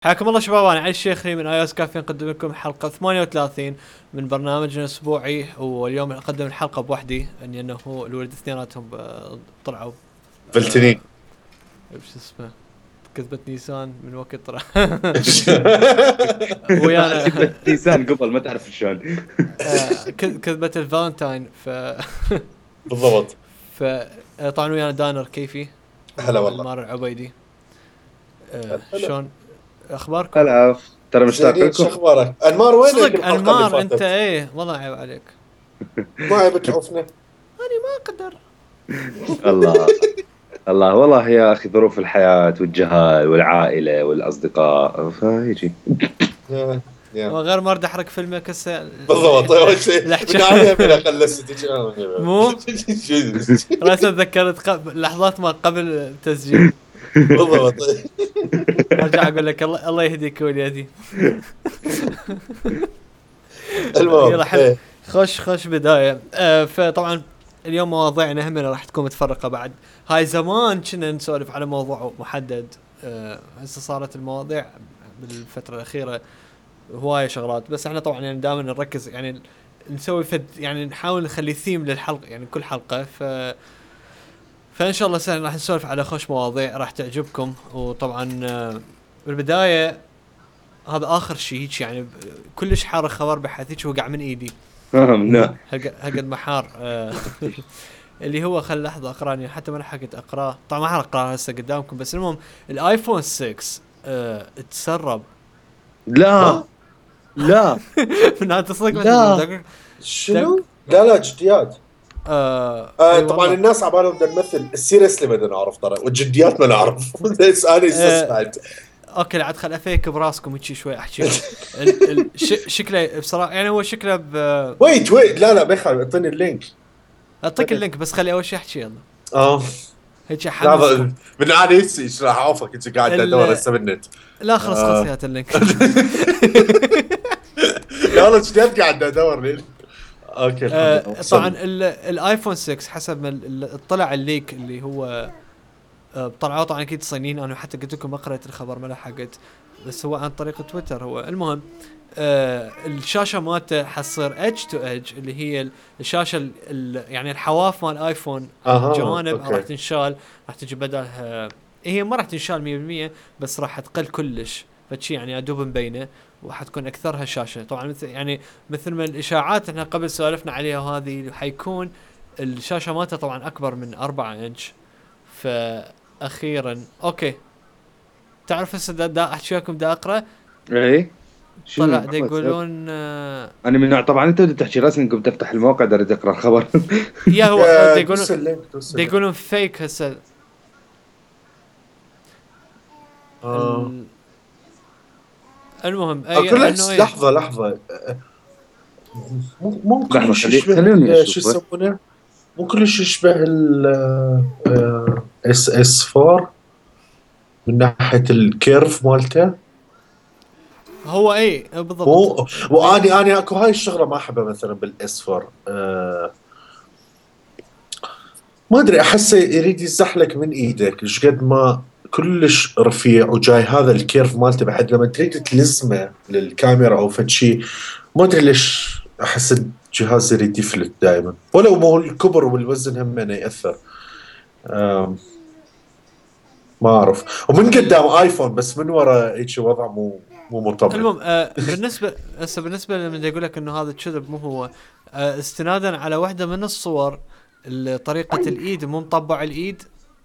حياكم الله شباب، انا علي الشيخري من iOS كافي نقدم لكم حلقه 38 من برنامجنا الاسبوعي. واليوم اقدم الحلقه بوحدي انه الولد اثنيناتهم طلعوا فلتني. ايش اسمه، كذبة نيسان من وقت طلع ويانا كذبة نيسان قبل ما تعرف شلون. كذبة الفالنتاين بالضبط. طبعا ويانا دانر كيفي. هلا والله. مار العبيدي. شلون اخباركم؟ هلا، ترى مشتاق زينين، شو لكم. اخبارك؟ انمار وينك؟ صدق الحلقة اللي انمار انت فاتت؟ ايه والله عيب عليك. ما عيب تعوفنا. انا ما اقدر. الله الله، والله يا اخي ظروف الحياة والجهال والعائلة والاصدقاء فيجي. يا وغير مرد احرق فيلمك هسه. بالضبط. اول شيء من عليها بلا خلصت مو راسا تذكرت لحظات ما قبل التسجيل. بالضبط. ارجع اقول لك الله يهديك وليدي. المهم يلا حل. خش بدايه. فطبعا اليوم مواضيعنا هم راح تكون متفرقه. بعد هاي زمان كنا نسولف على موضوع محدد، هسه صارت المواضيع بالفتره الاخيره هوايه شغلات، بس احنا طبعا يعني دائما نركز يعني نسوي يعني نحاول نخلي ثيم للحلقه يعني كل حلقه. فان شاء الله سهل راح نسولف على خوش مواضيع راح تعجبكم. وطبعا بالبدايه هذا اخر شيء هيك يعني كلش حار خبر بحيث هيك وقع من ايدي. فهمنا. هقد محار. اللي هو خل لحظه اقراني حتى ما لحقت اقراه. طبعا ما اقراه هسه قدامكم، بس المهم الايفون 6 تسرب. لا لا من هذا تصدق لا. شنو؟ لا جديات. طبعا الناس عبالهم بدنا نمثل السيريسلي بدنا نعرف ترى، والجديات ما نعرف. بس انا سمعت. اوكي عاد خل افيك براسكم هيك شوي احكي. شكله بصراحه يعني هو شكله ويت لا بخل اعطيني اللينك. اعطيك اللينك بس خلي اول شيء احكي يلا. هيك حمسكم. لحظه من عادي ايش راح اعوفك انت قاعد ادور هسه بالنت. لا خلص يا اللينك. لا والله جديات قاعد ادور ليه. اوكي طبعا الايفون 6 حسب ما طلع الليك اللي هو طلعوا طبعا اكيد صينيين. انا حتى قلت لكم ما قريت الخبر ما لحقت، بس هو عن طريق تويتر. هو المهم الشاشه مالته حتصير ايدج تو ايدج، اللي هي الشاشه يعني الحواف مال الايفون الجوانب راح تنشال، راح تجي بدلها. هي ما راح تنشال 100% بس راح تقل كلش، فشي يعني ادوب مبينه وحتكون اكثرها شاشه. طبعا مثل ما الاشاعات احنا قبل سولفنا عليها، وهذه حيكون الشاشه مالته طبعا اكبر من 4 انش. فاخيرا اوكي تعرف هسه دا احكي لكم دا اقرا. اي طلع دا يقولون انا من نوع طبعا انت بدك تحكي رسمي كنت تفتح الموقع داري اقرا الخبر. يا هو دا يقولون فيك هسه. المهم لحظه ممكن خليني شو يسمونه، مو كلش يشبه اس 4 من ناحيه الكيرف مالته. هو اي بالضبط. واني اكو هاي الشغله ما احبها مثلا بالاس 4. ما ادري احسه يريد يزحلك من ايدك ايش قد ما كلش رفيع، وجاي هذا الكيرف مالته بعد لما تريد تلزمه للكاميرا او فشي. ما ادري ليش احس الجهاز يريد يفلت دائما، ولو مو الكبر والوزن هم ياثر. ما اعرف. ومن قدام ايفون بس من ورا هيك وضع مو مرتبط. المهم بالنسبه لمن يقول لك انه هذا كذب مو هو. استنادا على واحده من الصور طريقه الايد مو مطبع الايد.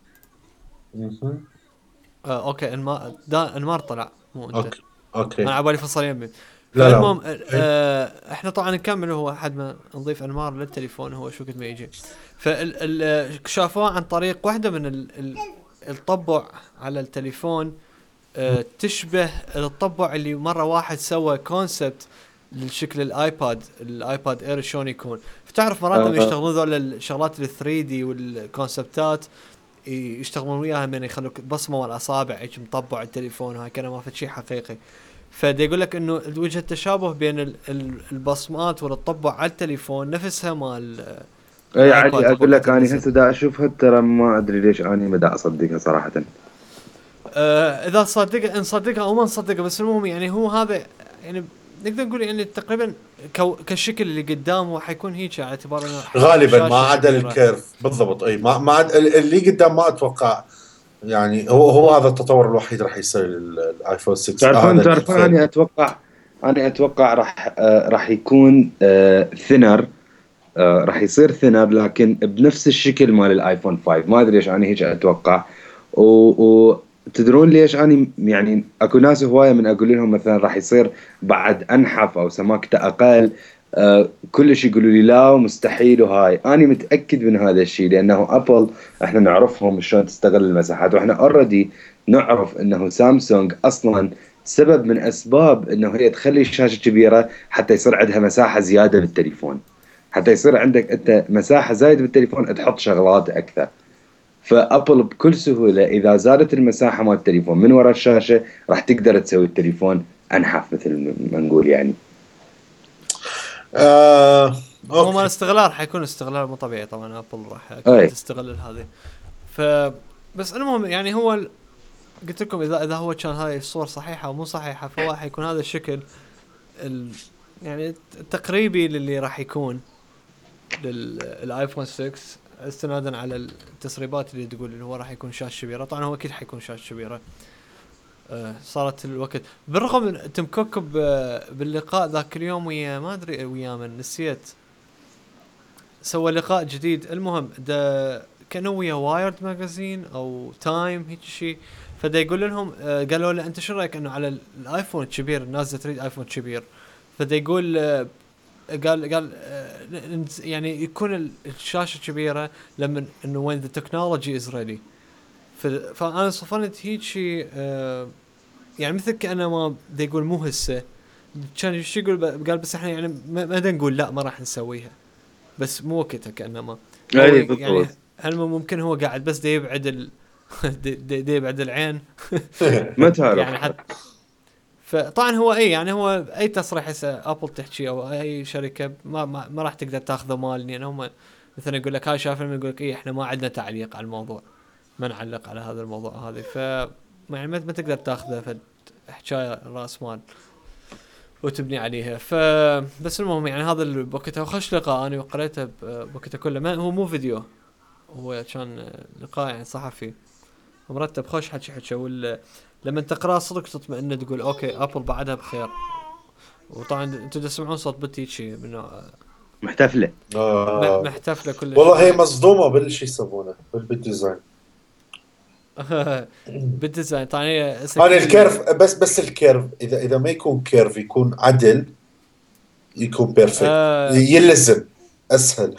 اوكي انمار طلع مو انت. اوكي انا عبالي فصل يمي. لا المهم احنا طبعا نكمل. هو احد ما نضيف انمار للتليفون هو شو قد ما يجي. شافوه عن طريق واحده من الطبع على التليفون. تشبه الطبع اللي مره واحد سوى كونسبت للشكل الايباد اير شلون يكون. فتعرف مرات لما يشتغلون ذول الشغلات ال3 دي والكونسبتات يشتغلون وياها من يخلوك بصمه والاصابع هيك مطبع التليفون هكذا ما في شيء حقيقي. فدي يقول لك انه وجه التشابه بين البصمات والطبع على التليفون نفسها مال. اي عادي اقول لك اني هسه دا اشوفها ترى ما ادري ليش اني ما دا اصدقها صراحه. اذا نصدقها او ما نصدقها، بس المهم يعني هو هذا يعني نقدر نقول يعني تقريبا كالشكل اللي قدامه حيكون هيك، على اعتبار انه غالبا ما شاشة عدا كبيرة. الكيرف بالضبط. اي ما عدا اللي قدام ما اتوقع. يعني هو هذا التطور الوحيد راح يصير الايفون 6 هذا تعرفون أنا أتوقع راح يكون ثينر. راح يصير ثينر لكن بنفس الشكل مال الايفون 5. ما ادري ليش انا هيك اتوقع. وتدرون ليش انا يعني اكو ناس هوايه من اقول لهم مثلا راح يصير بعد انحف او سماكته اقل، كلش يقولوا لي لا ومستحيل. وهاي انا متاكد من هذا الشيء، لانه ابل احنا نعرفهم شلون تستغل المساحات، واحنا اوريدي نعرف انه سامسونج اصلا سبب من اسباب انه هي تخلي الشاشه كبيره حتى يصير عندها مساحه زياده بالتليفون، حتى يصير عندك انت مساحه زايد بالتليفون تحط شغلات اكثر. فابل بكل سهوله اذا زادت المساحه مال التليفون من وراء الشاشه راح تقدر تسوي التليفون انحف مثل ما نقول يعني. هو ما اوكي. الاستغلال حيكون استغلال مو طبيعي طبعا، ابل راح اكيد اي تستغل هذه. بس المهم يعني هو قلت لكم اذا هو كان هاي الصور صحيحه او مو صحيحه، فهو حيكون هذا الشكل يعني التقريبي للي راح يكون للايفون 6 استنادا على التسريبات اللي تقول اللي هو راح يكون شاشه كبيره. طبعا هو اكيد حيكون شاشه كبيره. صارت الوقت بالرغم من تيم كوك باللقاء ذاك اليوم ويا ما ادري ويا من نسيت، سوى لقاء جديد. المهم ده كانوا ويا وايرد ماجازين او تايم هيك شيء، فدا يقول لهم قالوا له انت شو رايك انه على الايفون الكبير الناس تريد ايفون كبير، فدا يقول قال يعني يكون الشاشه كبيره لما انه وين ذا تكنولوجي از ريدي. فانا صفنت هيك شيء يعني مثل كأنه ما دا يقول مو هسه كان شو يقول، قال بس احنا يعني ما دا نقول لا ما راح نسويها، بس مو وقتها كأنما هو اي يعني. بالضبط. هل ممكن هو قاعد بس دا يبعد دا يبعد العين ما تعرف. يعني حتى. فطبعا هو اي يعني هو اي تصريح هسه ابل تحكي او اي شركه ما راح تقدر تاخذه مال، يعني هم مثلا يقول لك هاي شاف فيلم يقول لك اي احنا ما عندنا تعليق على الموضوع، ما نعلق على هذا الموضوع هذا. ف يعني ما تقدر تاخذه في حكايه راس مال وتبني عليها. بس المهم يعني هذا بوقتها خش لقاء انا وقريته بوقتها كله، ما هو مو فيديو، هو كان لقاء يعني صحفي مرتب خوش حكي لما تقراه صدق تطمئن تقول اوكي ابل بعدها بخير. وطبعا انتم تسمعون صوت بنتي شيء منه محتفله. محتفله كلش. والله هي مصدومه بالشيء يسمونه بالديزاين. بالديزاين طبعا هي انا الكيرف بس الكيرف اذا ما يكون كيرف يكون عدل يكون بيرفكت يلزم اسهل.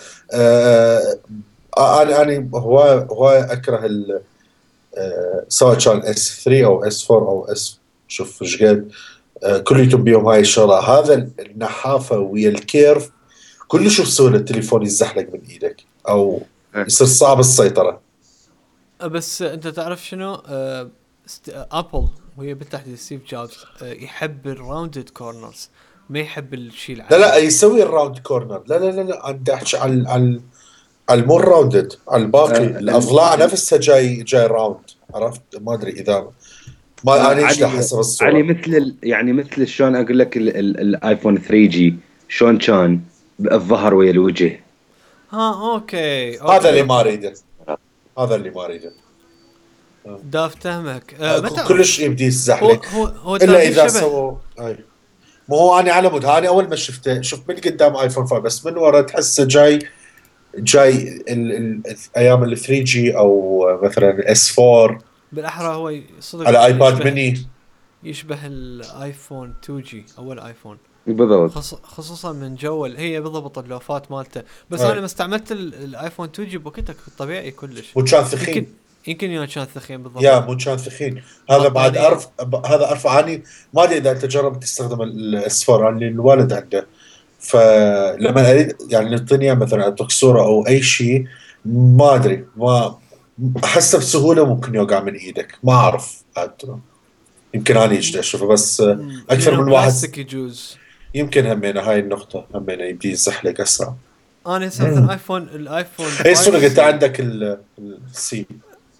انا هو اكره سواء كان اس 3 او اس 4 او اس شوف ايش قد كليتهم بيهم هاي الشغله. هذا النحافه ويا الكيرف كلش بسهوله التليفون يزحلق من ايدك او يصير صعب السيطره. بس انت تعرف شنو ابل وهي بالتحديد ستيف جوبز يحب الراوندد كورنرز، ما يحب الشيء العادي. لا يسوي الراوند كورنر. لا انا بدي احكي على المور راوندد، على الباقي الاضلاع نفسها جاي راوند. عرفت؟ ما ادري اذا ما انا ايش حسب الصوره. علي يعني مثل شلون اقول لك الايفون 3 جي شلون كان الظهر ويا الوجه. اوكي هذا اللي ما اريده، هذا اللي ما اريده. دا افتهمك. كلش يبدي يزحلق هو الا اذا سووا مو هو. انا على مود هاني اول ما شفته شفت من قدام ايفون 5 بس من ورا تحسه جاي ايام ال 3 جي او مثلا اس 4 بالاحرى هو صدق على ايباد ميني. يشبه الايفون 2 جي اول ايفون بالضبط، خصوصا من جو هي بالضبط اللوفات مالته. بس انا ما استعملت الايفون 2 جي بوقتها طبيعي كلش، مو كان ثخين. يمكن كان ثخين بالضبط. يا مو كان ثخين. هذا بعد هذا ارفع عني. ما ادري اذا انت جربت تستخدم الاس 4 اللي الوالد عنده، فلما اريد يعني الدنيا مثلا اعطيك صوره او اي شيء ما ادري ما احسه بسهوله ممكن يوقع من ايدك. ما اعرف يمكن انا يجي اشوفه بس اكثر من واحد يجوز. يمكن همينه هاي النقطه همينه يبدي يزحلق اسرع. انا مثلا الايفون اي صدق انت عندك السي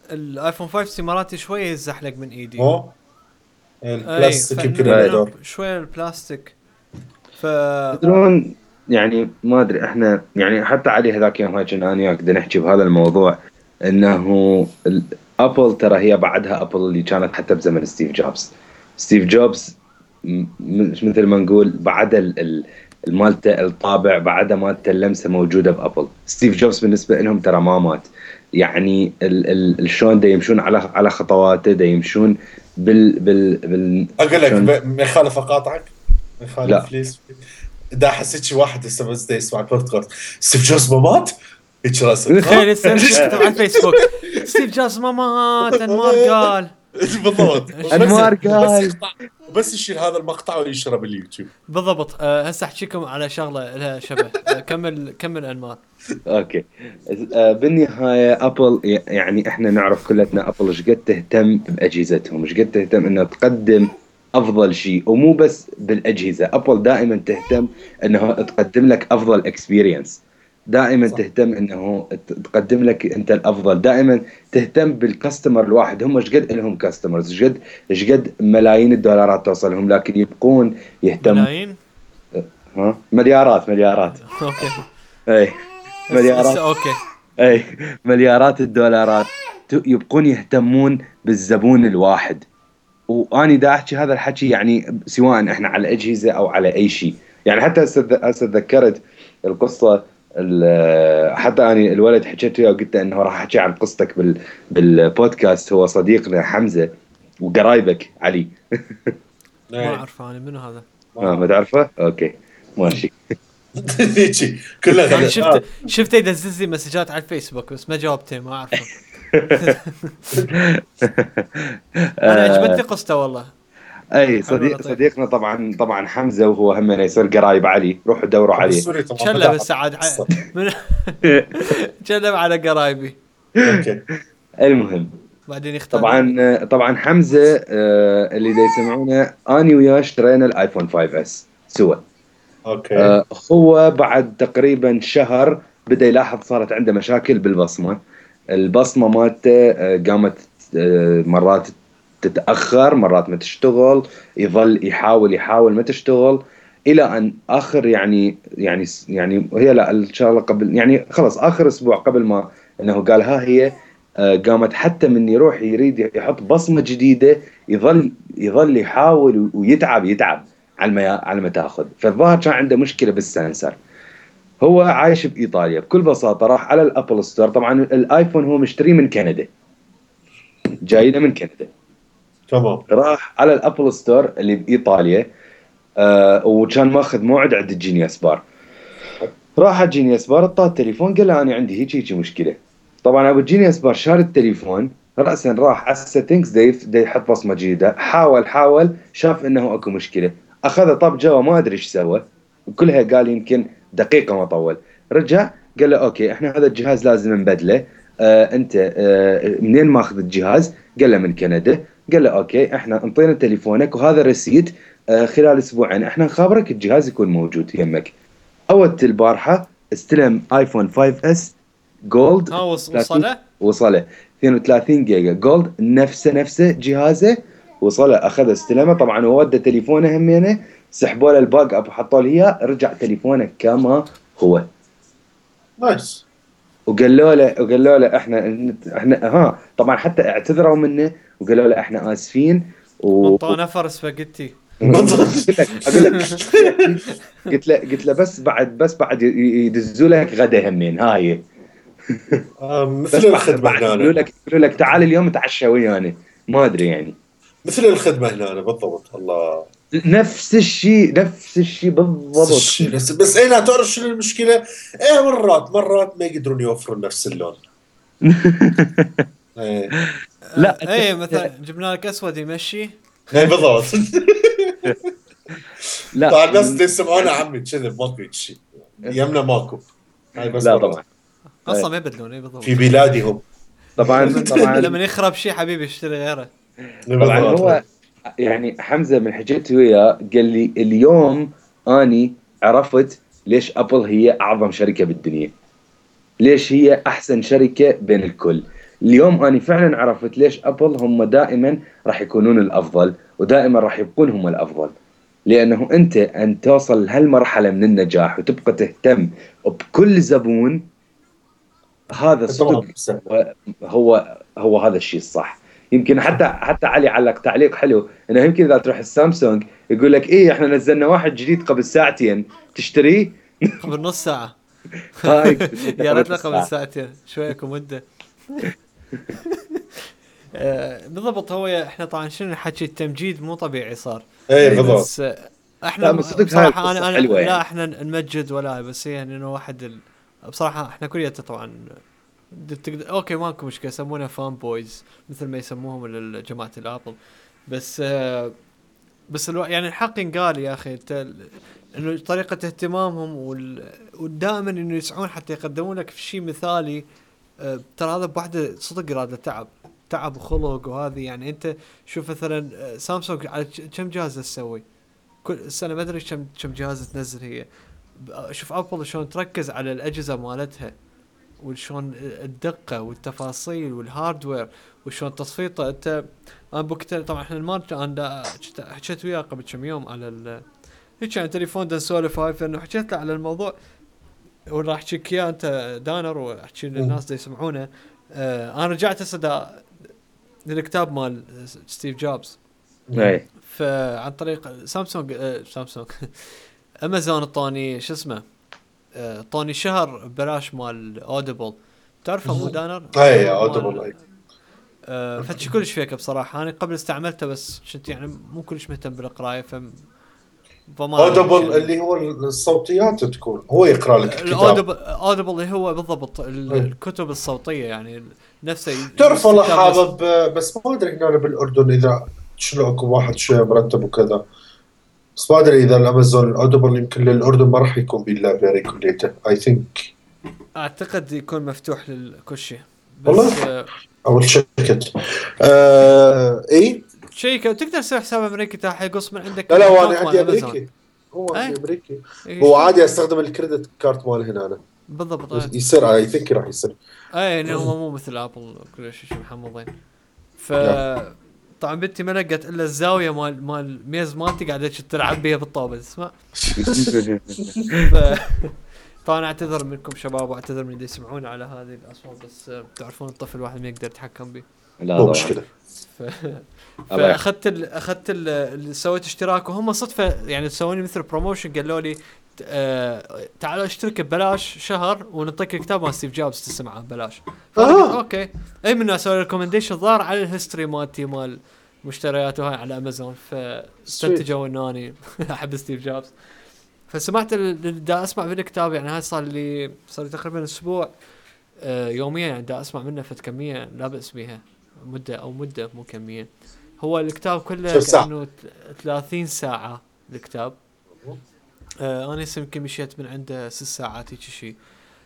الايفون 5 سماراتي شويه يزحلق من ايدي. البلاستيك يمكن فنلعب له دور. شويه البلاستيك. تدرون يعني ما ادري احنا يعني حتى علي هذاك يوم هاي كنا انا وياك بدنا نحكي بهذا الموضوع انه ابل ترى هي بعدها ابل اللي كانت حتى بزمن ستيف جوبز. ستيف جوبز مش مثل ما نقول بعد المالته الطابع بعد مالته اللمسه موجوده بابل. ستيف جوبز بالنسبه لهم ترى ما مات، يعني شلون دا يمشون على خطواته، دا يمشون بال اقول لك شلون- ما يخالف اقاطعك، ما لا. يخالف ليش دا حسيت شي واحد هسه بس دا يسمع البودكاست ستيف جوبز ما مات هيك راسك تخيل لسه كتب على الفيسبوك ستيف جوبز ما مات، انمار قال. بالضبط. أنمار قال. بس يقطع بس يشيل هذا المقطع وينشره باليوتيوب. بالضبط. هسه احكيكم على شغله لها شبه. كمل انمار. اوكي. بالنهايه ابل يعني احنا نعرف كلنا ابل ايش قد تهتم باجهزتهم، ايش قد تهتم انها تقدم افضل شيء، ومو بس بالاجهزه. ابل دائما تهتم انها تقدم لك افضل اكسبيرينس، دائما صح. تهتم انه تقدم لك انت الافضل، دائما تهتم بالكاستمر الواحد. هم ايش قد لهم كاستمرز، ايش قد ملايين الدولارات توصلهم، لكن يبقون يهتمون. ملايين. ها مليارات اوكي. اي مليارات. اوكي. اي مليارات الدولارات يبقون يهتمون بالزبون الواحد. واني دا احكي هذا الحكي يعني سواء احنا على الاجهزه او على اي شيء. يعني حتى هسه تذكرت القصه حتى اني الولد حكيت وياه وقلت انه راح احكي عن قصتك بالبودكاست. هو صديقنا حمزه وقرايبك علي. ما اعرف انا منو هذا. ما تعرفه؟ اوكي ماشي. هيك كلها انا غلط. شفته يدزز لي مسجات على الفيسبوك بس ما جاوبته، ما اعرفه. انا عجبتني قصته والله. اي لطيف. صديقنا طبعا حمزه، وهو هم يصير قرايب علي. روحوا دوروا عليه. بالسوري طبعا شله بس عاد من شله على قرايبي. اوكي. المهم بعدين يختار. طبعا حمزه اللي دا يسمعونه اني وياه اشترينا الايفون 5 اس سوا. اوكي. هو بعد تقريبا شهر بدا يلاحظ صارت عنده مشاكل بالبصمه. البصمه مالته قامت مرات تتاخر، مرات ما تشتغل، يظل يحاول ما تشتغل، الى ان اخر يعني هي لا ان شاء الله قبل يعني خلص اخر اسبوع قبل ما انه قال ها هي قامت حتى من يروح يريد يحط بصمه جديده يظل يحاول ويتعب على ما تاخذ. فالظاهر كان عنده مشكله بالسنسر. هو عايش بايطاليا، بكل بساطه راح على الابل ستور. طبعا الايفون هو مشتريه من كندا، جاينا من كندا. تمام. راح على الابل ستور اللي بايطاليا وكان ماخذ موعد عند الجينيوس بار. راح على الجينيوس بار اعطاه التليفون قال له انا عندي هيك مشكله. طبعا ابو الجينيوس بار شار التليفون راسا راح على السيتنجز دا يحط بصمه جديده. حاول شاف انه اكو مشكله، اخذ طب جوا ما ادري ايش سوى، كلها قال يمكن دقيقه ما طول. رجع قال له اوكي احنا هذا الجهاز لازم نبدله. انت منين ماخذ الجهاز؟ قال له من كندا. قال له اوكي احنا انطينا تليفونك وهذا ريسيت، خلال اسبوعين احنا نخابرك الجهاز يكون موجود يمك. اول البارحه استلم ايفون 5 اس جولد. وصله 32 جيجا جولد، نفسه جهازه وصله. اخذ استلمه طبعا وودى تليفونه همينه، سحبوا له الباك اب حطوا له اياه، رجع تليفونه كما هو. نايس. وقالوا له احنا طبعا حتى اعتذروا منه وقالوا له احنا اسفين وطانا فرس سباجيتي. قلت له بس بعد يدزوا لك غدا همين هاي. مثل الخدمه هنا. يقولوا لك تعال اليوم تعشى ويانا، ما ادري يعني مثل الخدمه هنا بالضبط. الله نفس الشيء بالضبط. بس انا تعرف شنو المشكله؟ مرات ما يقدرون يوفرون نفس اللون. لا مثلا جبنا لك اسود يمشي. بالضبط. لا طبعا الناس يسمعونا عمي كذب ماكو شيء يمنا ماكو. هاي بس لا طبعا اصلا ما يبدلون بالضبط في بلادهم. طبعا لما يخرب شيء حبيبي اشتري غيره. طبعا هو يعني حمزه من حكيت وياه قال لي اليوم اني عرفت ليش ابل هي اعظم شركه بالدنيا، ليش هي احسن شركه بين الكل، اليوم أنا فعلا عرفت ليش أبل هم دائما راح يكونون الأفضل، ودائما راح يبقون هم الأفضل. لأنه أنت أن توصل لهالمرحلة من النجاح وتبقى تهتم بكل زبون، هذا صدق. هو هذا الشيء الصح. يمكن حتى علي علق تعليق حلو، انه يمكن اذا تروح السامسونج يقول لك ايه احنا نزلنا واحد جديد قبل ساعتين تشتريه. قبل نص ساعة. هاي يا ريت قبل ساعتين شوية مدة. بالضبط. هو احنا طبعا شنو نحكي، التمجيد مو طبيعي صار. اي بالضبط. بس احنا بصراحة انا يعني. لا احنا نمجد ولا، بس يعني انه واحد بصراحة احنا كليته طبعا اوكي ماكو مشكلة يسمونه فان بويز مثل ما يسموهم جماعة الابل، بس يعني الحق ينقال يا اخي انه طريقة اهتمامهم ودائما انه يسعون حتى يقدمون لك في شيء مثالي. ترى هذا بوحده صدق يراد له تعب وخلق وهذه. يعني انت شوف مثلا سامسونج على كم جهاز تسوي كل سنة، ما ادري كم جهاز تنزل هي. شوف ابل شلون تركز على الاجهزة مالتها، وشون الدقة والتفاصيل والهاردوير وشون تصفيته. انت انا بوقتها طبعا احنا انا حكيت وياه قبل كم يوم على هيك عن تليفون نسولف هاي، فانه حكيت له على الموضوع وراح احكيك اياه انت دانر، واحكي للناس اللي يسمعونه. انا رجعت هسه للكتاب مال ستيف جوبز. اي فعن طريق سامسونج امازون الطاني شو اسمه، طاني شهر ببلاش مال اوديبل، تعرفه مو دانر؟ اي اوديبل. فتش كلش فيك بصراحه. انا قبل استعملته بس كنت يعني مو كلش مهتم بالقرايه فما اوديبل يعني. اللي هو الصوتيات تكون هو يقرا لك الكتاب. الاوديبل اللي هو بالضبط الكتب الصوتيه يعني نفسه. تعرف والله حابب، بس ما ادري هنا بالاردن اذا شنو اكو واحد شويه مرتب وكذا، بس ما ادري اذا الامازون الاوديبل يمكن للاردن ما راح يكون باللايبراري كليته اي ثينك. اعتقد يكون مفتوح لكل شيء بس والله اول شكت اي شيء تقدر تسوي حساب امريكي تاع يقص من عندك. لا وانا عندي امريكي، هو عندي امريكي، هو عادي استخدم الكريدت كارت مال هنا انا بالضبط. يصير اي ثينك راح يصير. اي انه هم مو مثل ابل كل شيء محمضين. طبعا بنتي ما لقت الا الزاويه مال ميز مالتي قاعده تلعب بيها بالطاوله اسمع. طبعا اعتذر منكم شباب، واعتذر من اللي يسمعون على هذه الاصوات، بس تعرفون الطفل الواحد ما يقدر يتحكم به. لا مشكله. فاخذت سويت اشتراك، وهم صدفه يعني سووني مثل بروموشن، قالوا لي تعالوا اشترك ببلاش شهر ونعطيك الكتاب مال ستيف جوبز تسمعه ببلاش. اوكي. اي من اسوي ريكومنديشن ظهر على الهيستوري مالتي مال مشترياته هاي على امازون، فاستنتجوا انه اني احب ستيف جوبز. فسمعت دا اسمع بالكتاب، يعني هاي صار لي تقريبا اسبوع يوميا يعني دا اسمع منه فد كميه لا باس بها، مده مو كميه. هو الكتاب كله كأنه 30 ساعه الكتاب. انا يمكن مشيت من عنده 6 ساعات هيك شيء.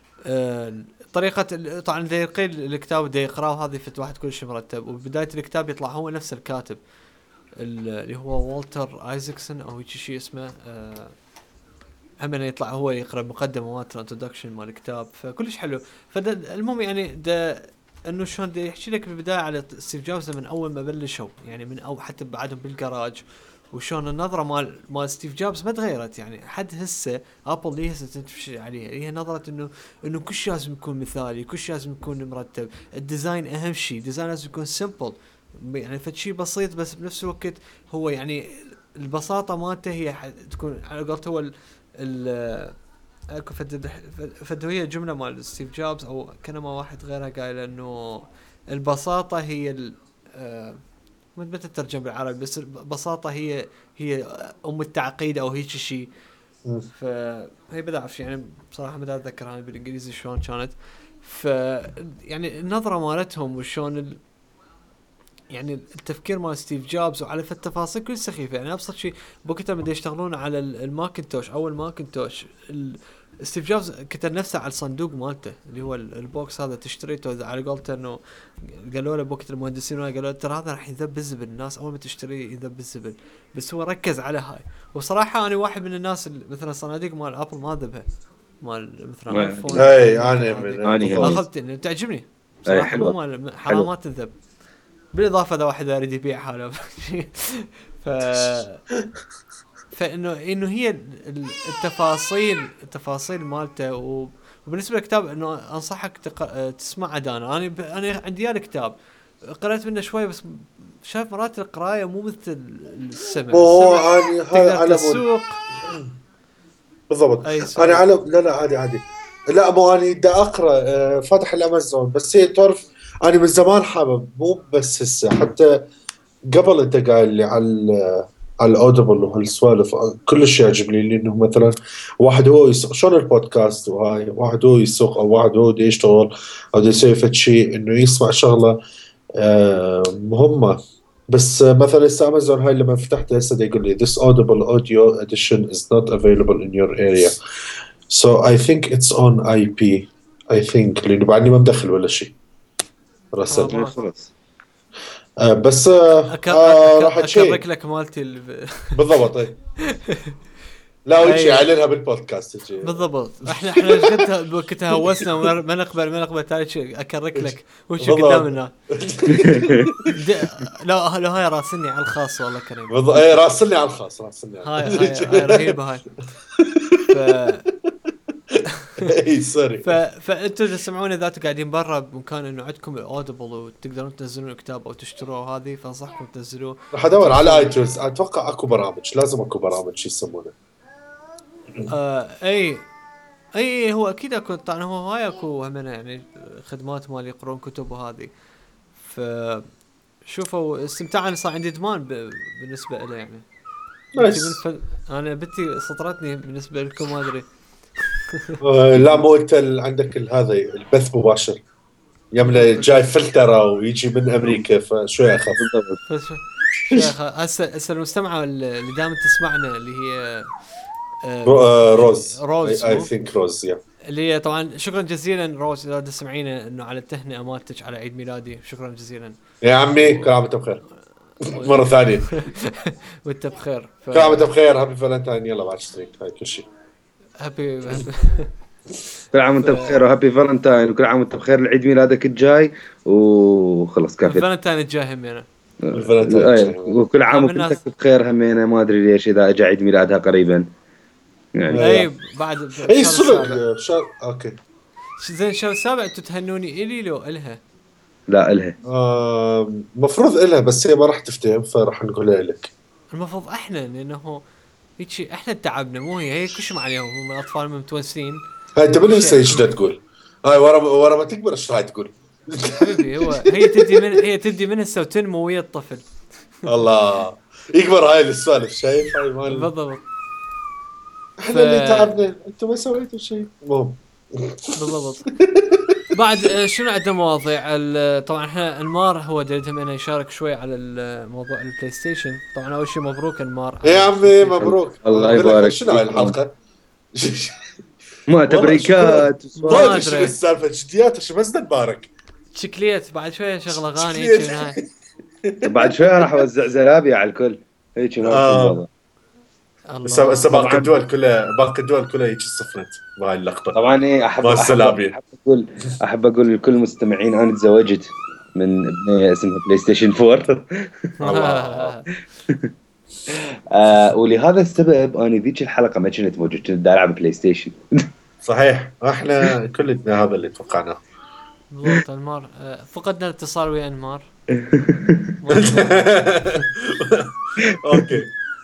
طريقه طبعا اذا يقيل الكتاب بده يقراه هذه فت واحد كل شيء مرتب، وبدايه الكتاب يطلع هو نفس الكاتب اللي هو والتر ايزاكسون او هيك شيء اسمه. هم يطلع هو يقرا مقدمه مالته انتروداكشن مال الكتاب، فكلش حلو. فالمهم يعني ده انه شلون ده يحكي لك بالبدايه على ستيف جوبز من اول ما بلشوا، يعني من او حتى بعدهم بالجراج، وشون النظره مال ستيف جوبز ما تغيرت. يعني حد هسه ابل ليه هسه تمشي عليها هي نظره انه كل شيء لازم يكون مثالي، كل شيء لازم يكون مرتب، الديزاين اهم شيء، الديزاين لازم يكون سمبل، يعني فشي بسيط بس بنفس الوقت هو يعني البساطه مالته هي تكون على قولته هو اكو فدوية جملة مال ستيف جوبز او كلمة واحد غيرها قايل انه البساطة هي ما تترجم بالعربي، بس البساطة هي ام التعقيد او هيك شيء. فهي بدعرف يعني بصراحة ما اتذكر انا بالانجليزي شلون كانت. يعني النظرة مالتهم وشون يعني التفكير مال ستيف جوبز وعلى التفاصيل كل سخيفه. يعني ابسط شيء بوقتها بدي يشتغلون على الماكنتوش، اول ماكنتوش ستيف جوبز كتب نفسه على الصندوق مالته اللي هو البوكس هذا تشتريته على قولته، انه قالوا له بوقت المهندسين قالوا له ترى هذا راح يذب الزبل، الناس اول ما تشتريه يذب الزبل، بس هو ركز على هاي. وصراحه انا واحد من الناس اللي مثلا صناديق مال ابل ما ذبها، مال مثلا ايفون اي انا اخذت انه تعجبني بصراحه مو مال حرام ما تنذب. بالاضافه اذا واحد يريد يبيع حاله ف فانه هي التفاصيل مالته. وبالنسبه للكتاب انه انصحك تسمع دانا. انا عندي الكتاب قرأت منه شوي بس شايف مرات القرايه مو مثل السمع. يعني هذا على السوق بالضبط. انا على لا عادي لا مو اني بدي اقرا فاتح الامازون بس هي تعرف انا من زمان حابب مو بس هسه حتى قبل انت قايل لي على الاودبل وهالسوالف كلش يعجبني لانه مثلا واحد هو يسوق شلون البودكاست وهاي واحد هو يسوق او واحد هو دي يشتغل او دي يسوي شيء انه يسمع شغله مهمه. بس مثلا امازون هاي لما فتحتها هسه يقول لي this audible audio edition is not available in your area so I think it's on IP I think لانه بعدني ما مدخل ولا شيء رسل خلاص. بس راح اشارك لك مالتي بالضبط. اي لا وجهي اعلنها بالبودكاست بالضبط. احنا كنت هوسنا ما نقبل تالي اكرك لك وش قدام الناس. لو هاي راسلني على الخاص والله كريم. اي راسلني على الخاص هاي رهيبه هاي. اي سوري. فانتوا تسمعون اذا انتوا قاعدين برا بمكان انه عندكم الاودبل وتقدرون تنزلون الكتاب او تشتروه هذه فانصحكم تنزلوه. راح ادور على ايتونز اتوقع اكو برامج لازم اكو برامج شو يسمونه. اي هو اكيد اكو طبعا هو هاي اكو همنا يعني خدمات مال يقرون كتب وهذه. ف شوفوا استمتاع. انا صار عندي ادمان بالنسبه له يعني. انا بنتي سطرتني بالنسبه لكم ما ادري. لا مو انت عندك هذا البث مباشر يملا جاي فلتره ويجي من امريكا فشوي اخف. هسه المستمعه اللي دائما تسمعنا اللي هي روز اي ثينك روز يا اللي هي طبعا شكرا جزيلا روز اذا تسمعينا انه على التهنئه مالتك على عيد ميلادي. شكرا جزيلا يا عمي كل عام وانت بخير. مره ثانيه وانت بخير كل عام وانت بخير. هابي فالنتاين. يلا بعد اشتريك هاي كل شيء. هابي كل عام وانت بخير وهابي فالنتاين وكل عام وانت بخير العيد ميلادك الجاي وخلص كافي. الفالنتاين الجاي همينه وكل عام وانت بخير همينه. ما ادري ليش اذا اجى عيد ميلادها قريبا يعني. اي بعد اي صدق شهر اوكي زين. شهر السابع انتوا تهنوني الي لو الها؟ لا الها مفروض الها بس هي ما راح تفتهم فراح نقولها لك. المفروض احنا لانه هيك احنا تعبنا مو هي كل شيء عليهم هم الاطفال متونسين. هاي انت من هسه ايش تقول؟ هاي ورا ما تكبر ايش راح تقول؟ حبيبي هو هي تدي من هسه وتنمو ويا الطفل. الله يكبر هاي السوالف شايف هاي مال بالضبط. احنا اللي تعبنا انتم ما سويتوا شيء. المهم بالضبط. بعد شنو عندنا مواضيع طبعا احنا انمار هو دليلهم انه يشارك شوي على الموضوع البلاي ستيشن. طبعا اول شيء مبروك انمار يا عمي مبروك الله يبارك. شنو هاي الحلقه؟ ما تبريكات ما ادري شو السالفه جديات شو بس نبارك شكليت بعد شويه شغله اغاني هيك هاي. بعد شويه راح اوزع زلابيا على الكل هيك الله. باقي الدول كلها هيك صفنت بهاي اللقطه. طبعا ايه احب اقول لكل المستمعين انا تزوجت من ابنيه اسمها بلاي ستيشن 4. ولهذا السبب انا ذيك الحلقه ما كنت موجود كنت العب بلاي ستيشن. صحيح احنا كلنا هذا اللي توقعناه. بالضبط. انمار فقدنا الاتصال ويا انمار. اوكي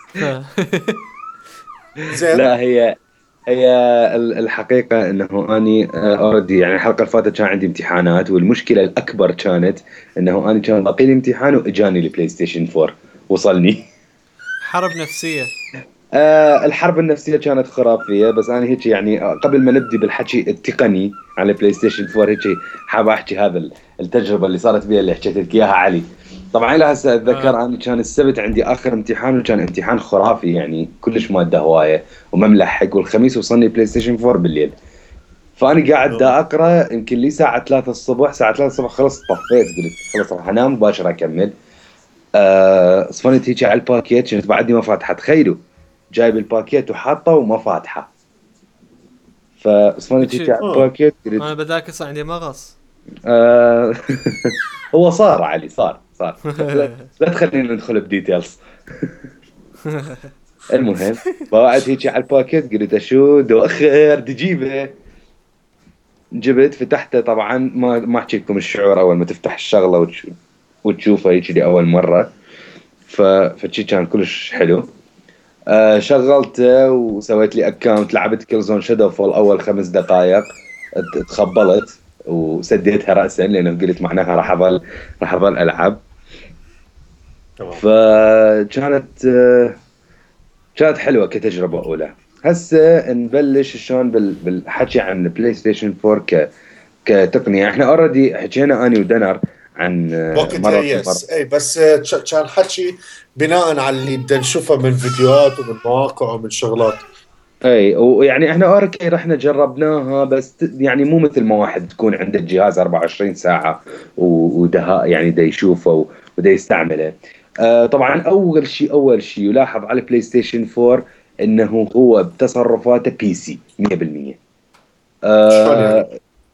لا هي الحقيقة أنه أني أردي يعني الحلقة اللي فاتت كان عندي امتحانات والمشكلة الأكبر كانت أنه أنا كان باقي لي امتحان وإجاني البلاي ستيشن 4 وصلني. حرب نفسية. الحرب النفسية كانت خرافية بس أنا هيك يعني قبل ما نبدي بالحكي التقني على بلاي ستيشن 4 هيك حاب أحكي هذا التجربة اللي صارت بي اللي حكيت لك إياها علي. طبعا لا هسه اتذكر انا كان السبت عندي اخر امتحان وكان امتحان خرافي يعني كلش ماده هوايه وما ملحق والخميس وصلني بلاي ستيشن 4 بالليل. فانا قاعد دا اقرا يمكن لي الساعه 3 الصبح خلص طفيت قلت خلص راح انام مباشره اكمل. صفنت هيك على الباكيت كنت بعدني ما فاتحه. تخيلوا جايب الباكيت وحاطه وما فاتحه. فصفنت هيك على الباكيت قلت انا بداك صار عندي مغص هو صار علي صار لا تخلينا ندخل بديتيلز. المهم بعد هيك على الباكيت قلت شو دو تجيبه. جبت فتحته، طبعا ما احكي لكم الشعور اول ما تفتح الشغله وتشوفها هيك لاول مره. فشي كان كلش حلو. شغلته وسويت لي اكونت، لعبت كيلزون شادو فول اول 5 دقائق، تخبلت وسديتها راسا لانه قلت معناها راح اظل العب. تمام. فكانت كانت حلوه كتجربه اولى. هسه نبلش شلون بالحكي عن البلاي ستيشن 4 كتقنيه. احنا اوريدي حكينا اني ودنر عن وقتها مره من يس اي، بس كان حكي بناء على اللي بدنا نشوفه من فيديوهات ومن مواقع ومن شغلات. اي، ويعني احنا اوكي رحنا جربناها، بس يعني مو مثل ما واحد تكون عنده الجهاز 24 ساعة وده يعني دا يشوفه ودا يستعمله. طبعا اول شيء يلاحظ على البلاي ستيشن 4 انه هو بتصرفاته بي سي 100%. شلون يعني؟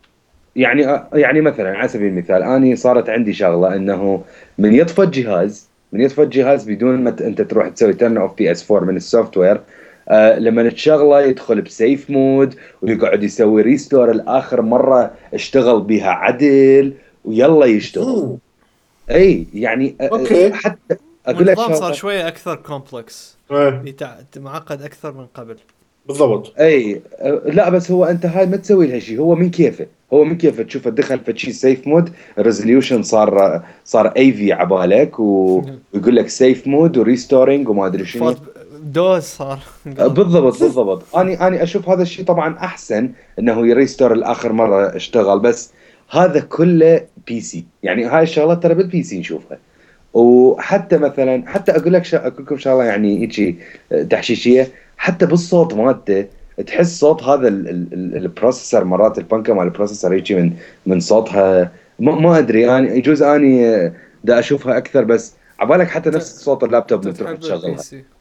يعني مثلا على سبيل المثال اني صارت عندي شغله انه من يطفى الجهاز بدون ما انت تروح تسوي تيرن اوف بي اس 4 من السوفت وير. لما تشغله يدخل بسيف مود ويقعد يسوي ريستور لاخر مره اشتغل بها عدل ويلا يشتغل. مم. اي يعني اوكي. حتى اقول لك والنظام صار شغله. شويه اكثر كومبلكس، ايه معقد اكثر من قبل. بالضبط. اي لا، بس هو انت هاي ما تسوي لها شيء، هو من كيفه تشوفه دخل في شيء سيف مود ريزوليوشن صار اي في عبالك ويقول لك سيف مود وريستورينج وما ادري شنو. فات دوز صار قلب. بالضبط اني اشوف هذا الشيء طبعا احسن انه يريستور الاخر مره اشتغل، بس هذا كله بي سي. يعني هاي الشغلات ترى بالبي سي نشوفها. وحتى مثلا حتى اقول لكم شغله يعني هيك تحشيشيه. حتى بالصوت مالته تحس صوت هذا البروسيسور، مرات البنكه مال البروسيسور هيك من صوتها. ما ادري انا يجوز اني دا اشوفها اكثر، بس عبالك حتى انت نفس صوت اللابتوب انت اللي تروح تحب البي تشغلها. سي؟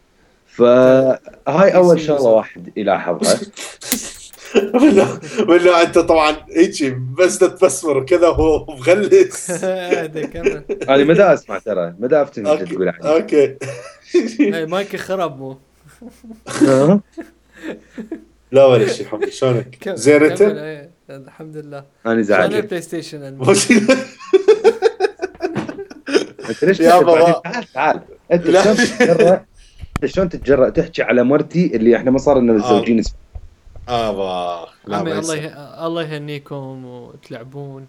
انت فهاي بي اول سي شغله يوزر. واحد يلاحظها. ولا انت طبعا هيك بس تتبسمر كذا وهو مغلس. هذا كمان. انا مدى اسمع ترى مدى افتهم اللي اوكي تقول عني. اوكي. اي مايكي خرب مو. ها؟ لا ولا شيء حبيبي، شلونك؟ زين كمل. انت؟ اي الحمد لله. انا شلون زعلان. اوكي. البلاي ستيشن انمار؟ ماشي. انت ليش يا بعدين بابا. تعال انت لا. شلون تتجرأ تحكي على مرتي اللي احنا ما صار لنا اه متزوجين لا ما عمي الله يصير. الله يهنيكم وتلعبون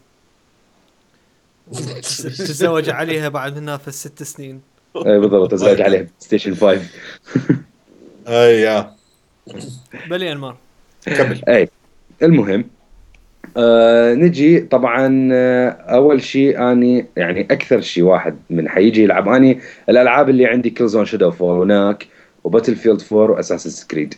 وتتزوج عليها بعد منها في ال6 سنين. اي بالضبط، ازواج طيب. عليه بلاي ستيشن 5. اي يا بلي انمار. كمل. اي المهم نجي طبعا اول شيء اني يعني اكثر شيء واحد من حيجي يلعب اني الالعاب اللي عندي كيلزون شادو فور هناك وباتل فيلد 4 واساسن كريد.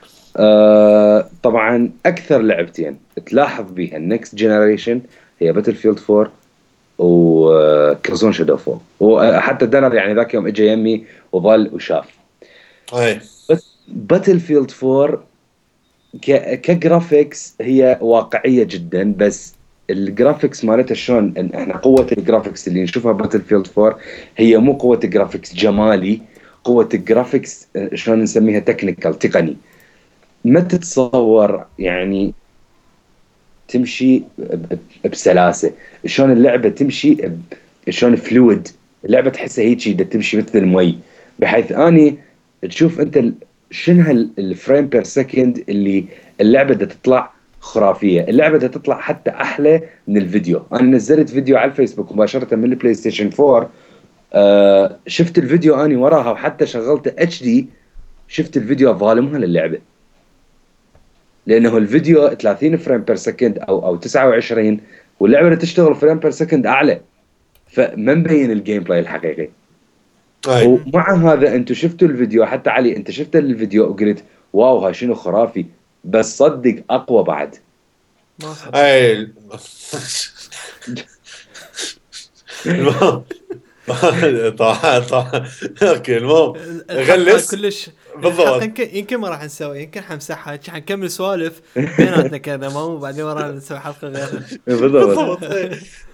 طبعا اكثر لعبتين تلاحظ بيها النكست جنريشن هي باتل فيلد 4 وكيلزون شادو فور. وحتى دنر يعني ذاك يوم اجى يمي وظل وشاف. اي باتل فيلد 4 كجرافيكس هي واقعيه جدا، بس الجرافيكس مالتها شلون احنا قوه الجرافيكس اللي نشوفها باتل فيلد 4 هي مو قوه جرافيكس جمالي، قوه الجرافيكس شلون نسميها تكنيكال تقني. ما تتصور يعني تمشي بسلاسه، شلون اللعبه تمشي شلون فلويد. اللعبه تحسها هيك تمشي مثل المي، بحيث اني تشوف انت شنو هالفريم بير سكند اللي اللعبه بدها تطلع خرافيه. اللعبه بدها تطلع حتى احلى من الفيديو. انا نزلت فيديو على الفيسبوك مباشره من البلاي ستيشن 4. شفت الفيديو اني وراها وحتى شغلته اتش دي. شفت الفيديو ظالمها للعبه، لانه الفيديو 30 فريم بير سكند او 29، واللعبه تشتغل فريم بير سكند اعلى، فما مبين الجيم بلاي الحقيقي. اي ومع هذا انتم شفتوا الفيديو، حتى علي انت شفت الفيديو وقلت واو هاي شنو خرافي، بس صدق اقوى بعد. ما صدق. اي. المهم طبعا اوكي المهم الحلقه غلس كلش. الحلقه بالضبط. يمكن ما راح نسوي، يمكن حنمسحها، حنكمل سوالف بيناتنا كذا ما وبعدين ورانا نسوي حلقه غيرها. بالضبط. بالضبط إيه.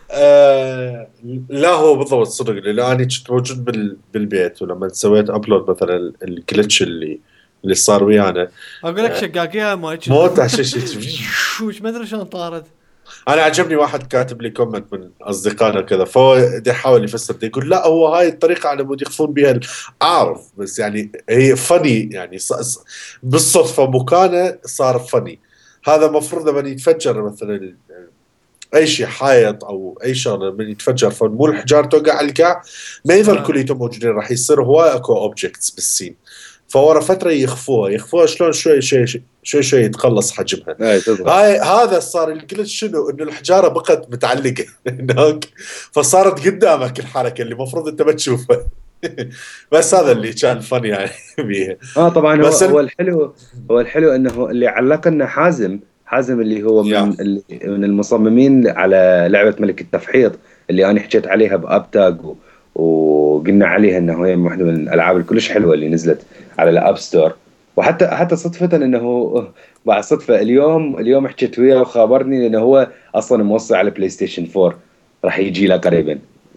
لا هو بالضبط صدق لأن أنا كنت موجود بالبيت ولما سويت أبلود مثلا الجلتش اللي صار ويانا اقول لك شقاقيها ما موت على شيء. وش ما ادري شلون طارت. انا عجبني واحد كاتب لي كومنت من اصدقائنا كذا فهو دي يحاول يفسر دي يقول لا هو هاي الطريقه على مود يخفون بها اعرف بس يعني هي فني يعني بالصدفه مكانه صار فني. هذا مفروض لما يتفجر مثلا اي شيء حائط او اي شغله من يتفجر فمو الحجار توقع على الكاع ما يظل كليتهم موجودين راح يصير هواي اكو اوبجكتس بالسين فورا فتره يخفوها شلون شوي شوي شوي شوي يتقلص حجمها. اي تضبط. هاي هذا صار الجلتش شنو انه الحجاره بقت متعلقه هناك فصارت قدامك الحركه اللي المفروض انت ما تشوفها. بس هذا اللي كان فن يعني بيها. اه طبعا هو بس هو الحلو، هو الحلو انه اللي علق لنا حازم اللي هو يا من المصممين على لعبه ملك التفحيط اللي انا حكيت عليها بابتاج وقلنا عليها انه هي واحده من الالعاب الكلش حلوه اللي نزلت على الاب ستور. وحتى صدفه انه بعد صدفه اليوم حكيت وياه وخابرني انه هو اصلا موصي على بلاي ستيشن 4 راح يجي له قريبا.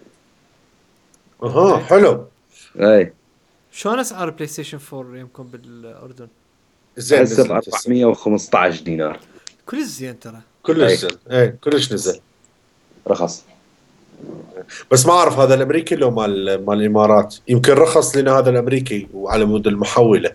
اها حلو. اي شلون اسعار بلاي ستيشن 4 يمكن بالاردن؟ زين هسه ب نزلت هسه 415 دينار. كل زين ترى. كلش اي زين ايه كلش نزل. رخص. بس ما اعرف هذا الامريكي لو مال الامارات يمكن رخص لنا هذا الامريكي وعلى مود المحوله.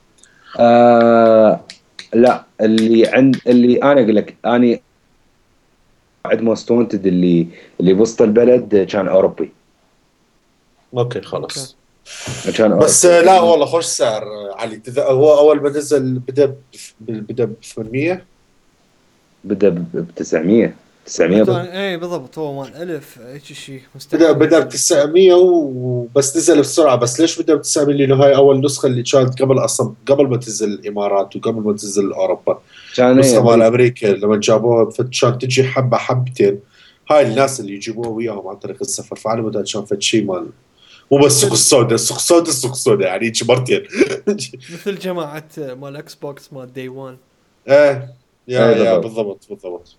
لا اللي انا اقول لك اني عند موست وانتد اللي بوسط البلد كان اوروبي. اوكي خلاص. كان بس اوروبي لا والله خوش سعر علي هو اول ما نزل بدا ب 800. بدا ب 900 اي بالضبط هو مال 1000 هيك شيء بدا ب مستحيل. 900 وبس نزل بسرعه بس ليش بدا ب 900 لانه هاي اول نسخه اللي كانت قبل اصلا قبل ما تنزل الامارات وقبل ما تنزل اوروبا. كان اي نسخه مال امريكي. امريكا لما جابوها كان تجي حبه حبتين. هاي الناس اللي يجيبوها وياهم عن طريق السفر فعلى مود كان فد شيء مال مو بس السوق السوداء السوق السوداء يعني يجي مرتين. مثل جماعه مال اكس بوكس مال دي 1. ايه اي يا بالضبط. بالضبط.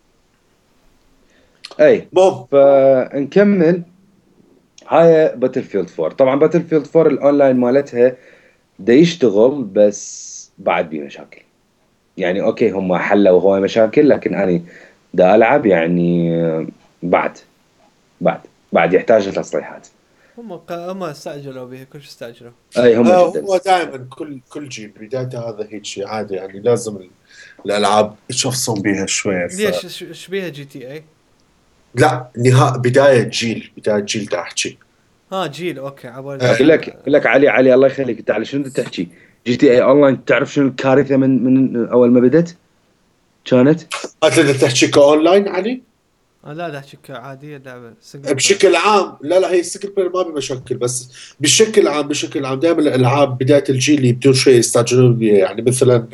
اي مو فنكمل. هاي باتل فيلد 4. طبعا باتل فيلد 4 الاونلاين مالتها دا يشتغل بس بعد بيه مشاكل. يعني اوكي هم حلوا هواي مشاكل لكن انا دا العب يعني بعد بعد بعد يحتاج لتصليحات. هم استعجلوا بها، كلش استعجلوا. اي هم جدا. هو دائما كل جيل بدايته هذا هيك شيء عادي يعني لازم الالعاب يشفصون بيها شويه ليش ايش بيها جي تي اي؟ لا بدايه جيل دا احكي. جيل اوكي عبالي اقول لك اقول لك علي الله يخليك انت على شنو تحكي؟ جي تي اي اونلاين تعرف شنو الكارثه من اول ما بدت؟ كانت انت تحكي كاونلاين علي. لا احكي عاديه اللعبه سنجل بلاير. بشكل عام لا هي السنجل بلاير ما بمشاكل بس بشكل عام دائما الالعاب بدايه الجيل اللي يبدون شوي يستعجلون بيها يعني مثلا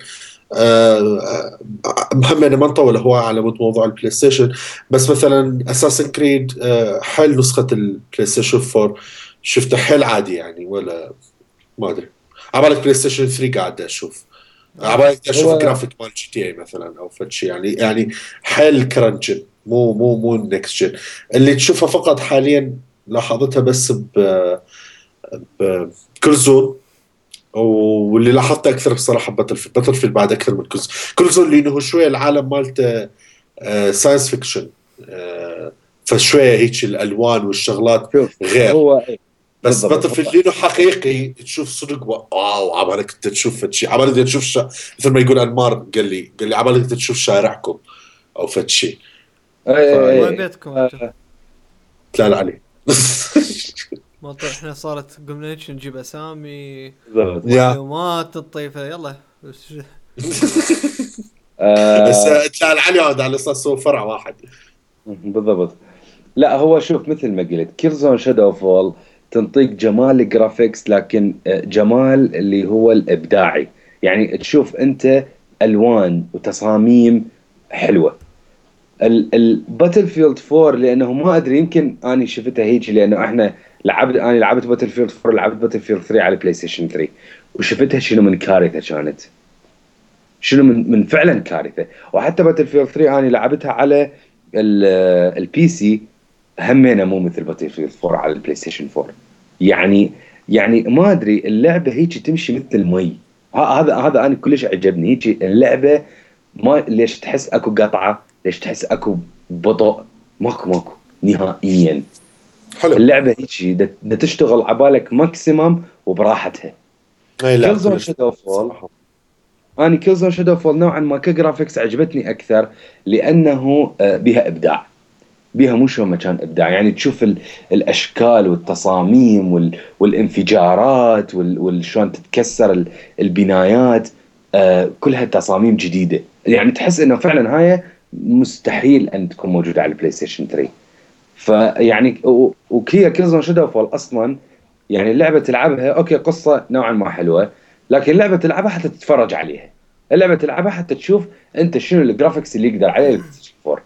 محمد ما نطول هو على موضوع البلاي ستيشن بس مثلا اساسن كريد حل نسخه البلاي ستيشن 4 شفته حل عادي يعني ولا ما ادري عبالك بلاي ستيشن 3 قاعد اشوف عبالك اشوف هو جرافيك مال جي تي اي مثلا او فد شيء يعني حل كرنت جن مو النكست جن اللي تشوفها فقط حاليا لاحظتها بس بكل زون. واللي لاحظته اكثر بصراحه باتل فيلد بعد اكثر من كل زون لانه شويه العالم مالته ساينس فيكشن فشويه هيك الالوان والشغلات شوف غير. هو بس بالضبط باتل فيلد لانه حقيقي تشوف صدق واو عبالك انت تشوف فد شيء عبالك انت تشوف مثل ما يقول انمار قال لي عبالك انت تشوف شارعكم او فد شيء. اي اي وين اي بيتكم انتم؟ لا عليه. احنا صارت قمنا هيك نجيب اسامي بالضبط. يا معلومات الطيفه يلا. بس آه تلاقي علي هذا على اساس هو فرع واحد. بالضبط. لا هو شوف مثل ما قلت كيلزون شادو فول تنطيك جمال الجرافيكس لكن جمال اللي هو الابداعي. يعني تشوف انت الوان وتصاميم حلوه. الباتل فيلد 4 لانه ما ادري يمكن اني شفتها هيك لانه احنا لعبت باتل فيلد 4، لعبت باتل فيلد 3 على البلاي ستيشن 3، وشفتها شنو من كارثه كانت، شنو من فعلا كارثه. وحتى باتل فيلد 3 انا لعبتها على البي سي، همينه مو مثل باتل فيلد 4 على البلاي ستيشن 4. يعني يعني ما ادري، اللعبه هيك تمشي مثل المي. هذا انا كلش عجبني هيك اللعبه. ما ليش تحس اكو قطعه، ليش تحس اكو بطء؟ ماكو نهائيا. حلو. اللعبه هيك دا تشتغل عبالك ماكسيمم وبراحتها. اي لا كيلزون كلش شادو فول، صراحه. اني كيلزون شادو فول نوعا ما كجرافيكس عجبتني اكثر، لانه بها ابداع. بها مو شو ما كان ابداع، يعني تشوف الاشكال والتصاميم والانفجارات والشلون تتكسر البنايات، كلها تصاميم جديده. يعني تحس انه فعلا هاي مستحيل ان تكون موجوده على البلاي ستيشن 3. فيعني وكيا كيلزون شادو فول اصلا، يعني اللعبه تلعبها اوكي، قصه نوعا ما حلوه، لكن اللعبه تلعبها حتى تتفرج عليها. اللعبه تلعبها حتى تشوف انت شنو الجرافيكس اللي يقدر عليه البلاي ستيشن 4.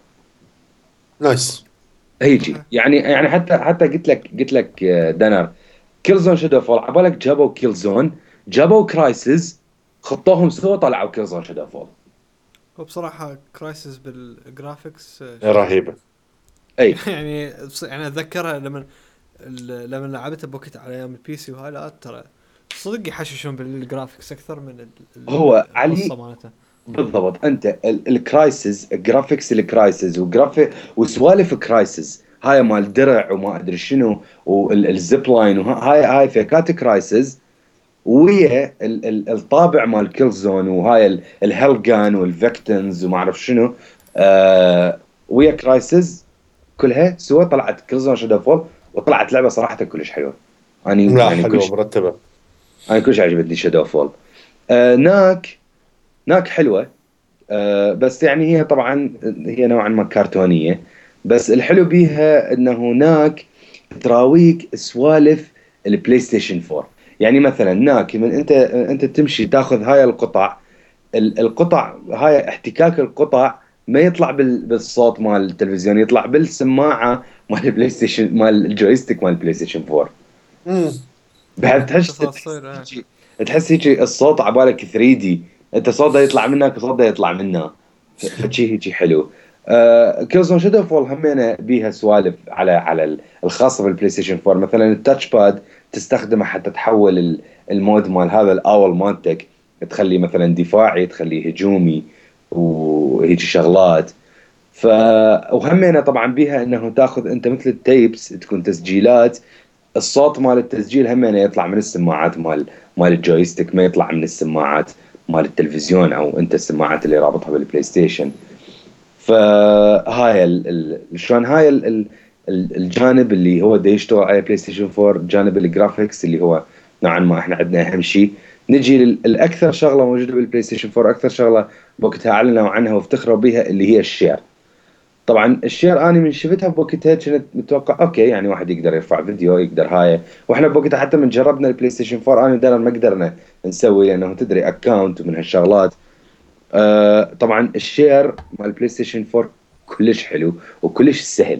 نايس. هيجي صحيح. يعني حتى قلت لك دانر، كيلزون شادو فول عبالك جابوا كيلزون، جابوا كرايسز، خطوهم سوا طلعوا كيلزون شادو فول. وبصراحة كرايسس بالجرافيكس شو اسمه رهيبه. اي يعني يعني اتذكرها لما لعبتها بوقت على ايام البي سي، وهاي لا ترى صدق يحششون بالجرافيكس اكثر من هو علي، القصة مالته. بالضبط. انت الكرايسز، جرافيكس الكرايسز وسوالف كرايسز هاي مال درع وما ادري شنو والزيب لاين، هاي فيكات كرايسز، ويا الطابع مال كيل زون، وهاي الهيلجان والفيكتنز وما اعرف شنو، ويا كرايسز كلها سوا طلعت كيل زون شادو فول، وطلعت لعبه صراحه كلش حلوه. اني لا يعني حلوه كلش مرتبه. انا كلش عجبتني شادو فول. ناك حلوه، بس يعني هي طبعا هي نوعا ما كرتونية. بس الحلو بيها انه هناك تراويك سوالف البلاي ستيشن 4. يعني مثلا هناك من انت تمشي تاخذ هاي القطع، القطع هاي احتكاك القطع ما يطلع بالصوت مال التلفزيون، يطلع بالسماعة مال البلاي ستيشن، مال الجويستيك مال البلاي ستيشن 4. امم. بعد تفاصيل تحس هيك الصوت عبالك 3 دي، انت صوت ده يطلع منك وصوت ده يطلع منه، فشي هيك حلو. كيلزون شادو فول همينه بيها سوالف على الخاصه بالبلاي ستيشن 4. مثلا التاتش باد تستخدمه حتى تحول المود مال هذا الاول مالتك، تخليه مثلا دفاعي، تخليه هجومي، وهيك شغلات. ف وهمينه طبعا بيها انه تاخذ انت مثل التيبس، تكون تسجيلات، الصوت مال التسجيل همينه يطلع من السماعات مال الجويستيك، ما يطلع من السماعات مال التلفزيون او انت السماعات اللي رابطها بالبلاي ستيشن. فهاي شلون هاي الجانب اللي هو دا يشتغل على بلاي ستيشن 4، جانب الجرافيكس اللي هو نوعا ما احنا عندنا اهم شيء. نجي الاكثر شغله موجوده بالبلاي ستيشن 4، اكثر شغله بوقتها اعلنوا عنها وافتخروا بها، اللي هي الشير. طبعا الشير اني من شفتها بوقتها كنت متوقع اوكي، يعني واحد يقدر يرفع فيديو، يقدر هاي. واحنا بوقتها حتى من جربنا البلاي ستيشن 4 انا ودانا ما قدرنا نسوي، لانه تدري اكونت ومن هالشغلات. طبعا الشير مال البلاي ستيشن 4 كلش حلو وكلش سهل.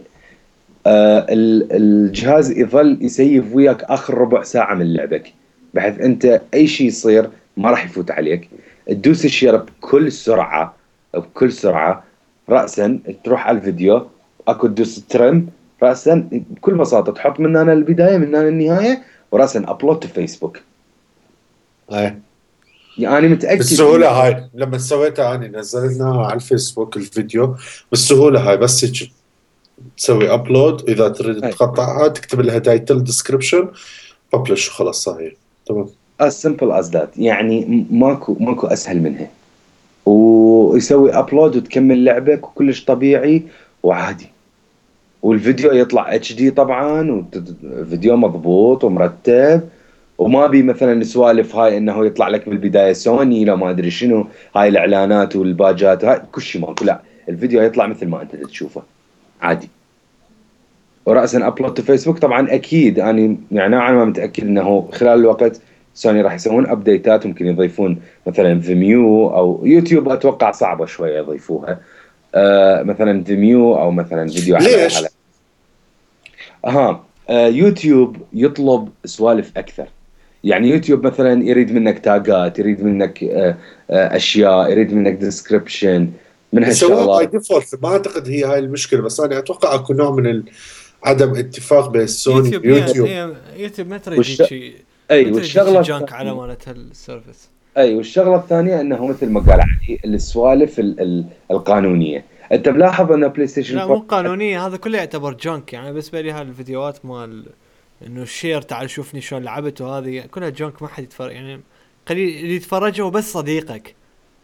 الجهاز يظل يسيف وياك اخر ربع ساعه من لعبك، بحيث انت اي شيء يصير ما راح يفوت عليك. تدوس الشير بكل سرعه، بكل سرعه، راسا تروح على الفيديو، اكو تدوس ترم راسا بكل بساطه، تحط من هنا البدايه من هنا النهايه، وراسا ابلود تو فيسبوك. ايه يعني انا متاكد بالسهوله انه هاي لما سويتها انا نزلناها على الفيسبوك الفيديو. بالسهوله هاي بس هيك تسوي ابلود، اذا تريد تقطعها تكتب لها تايتل ديسكربشن ببلش وخلاص صاير تمام. as simple as that. يعني ماكو اسهل منها، ويسوي ابلود وتكمل لعبك وكلش طبيعي وعادي. والفيديو يطلع اتش دي طبعا، وفيديو مضبوط ومرتب، وما بي مثلا سوالف هاي انه يطلع لك بالبدايه سوني لا ما ادري شنو، هاي الاعلانات والباجات هاي كل شيء ماكو. لا، الفيديو يطلع مثل ما انت تشوفه عادي. ورأسا ابلود تو فيسبوك. طبعا اكيد اني يعني نوعا ما متاكد انه خلال الوقت سوني راح يسوون ابديتات، ممكن يضيفون مثلا فيميو او يوتيوب، اتوقع صعبه شويه يضيفوها. مثلا فيميو او مثلا فيديو على ليش؟ اها يوتيوب يطلب سوالف اكثر. يعني يوتيوب مثلا يريد منك تاجات، يريد منك اشياء، يريد منك ديسكربشن من يسووها باي هالشغلات. ديفولت، ما اعتقد هي هاي المشكله، بس انا اتوقع اكو نوع من عدم اتفاق بين سوني يوتيوب ويوتيوب. هي يوتيوب ما ترى والش... يجيك شيء، اي ما ترى يجيك شي والشغله جانك على الثانيه مالت هالسيرفيس. اي والشغله الثانيه انه مثل ما قال علي السوالف القانونيه. انت ملاحظ ان بلاي ستيشن لا 4 مو قانونية، هذا كله يعتبر جانك يعني. بالنسبة لي هالفيديوهات مال انه الشير تعال شوفني شلون لعبت وهذه كلها جانك، ما حد يتفرج يعني. قليل اللي يتفرجه هو بس صديقك،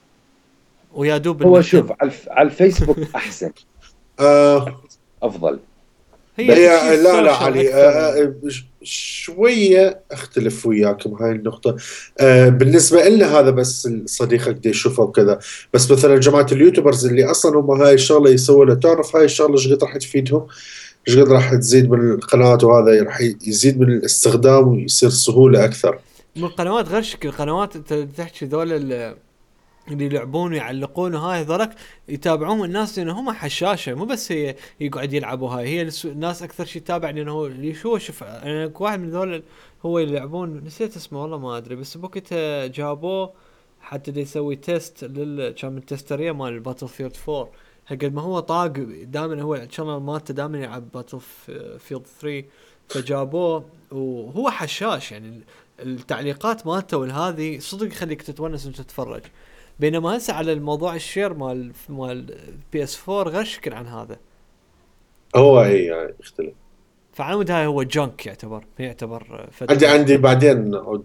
ويا دوب هو انك شوف على الفيسبوك احسن، آه افضل. هي بس تشي لا لا سوشيال علي، اكثر يعني. شوية اختلف وياك بهاي النقطة. بالنسبة لنا هذا بس صديقك دي يشوفه وكذا، بس مثلا جماعة اليوتيوبرز اللي اصلا هم هاي الشغلة يسووا لها، تعرف هاي الشغلة ايش قد راح تفيدهم، ايش قد راح تزيد من القناة، وهذا راح يزيد من الاستخدام ويصير سهولة اكثر. من القنوات غير شكل القنوات، انت تحكي ذول اللي يلعبون ويعلقون وهاي ذولك يتابعون الناس لانه هم حشاشه، مو بس هي يقعد يلعبوا. هاي هي الناس اكثر شيء تتابع لانه هو اللي شو شوف انا واحد من ذول هو اللي يلعبون، نسيت اسمه والله ما ادري، بس بوقتها جابوه حتى دي يسوي تيست كان من تستريه مال باتل فيلد 4. قد ما هو طاق دائما، هو الشانل مالته دائما يلعب باتل فيلد 3، فجابوه وهو حشاش يعني. التعليقات مالته والهذه صدق يخليك تتونس وانت تتفرج. بينما هسه على الموضوع الشير مال بي اس 4 غير شكل عن هذا. هو اي يعني يختلف. فعلى مود هاي هو جانك يعتبر عندي فترة. بعدين نعود،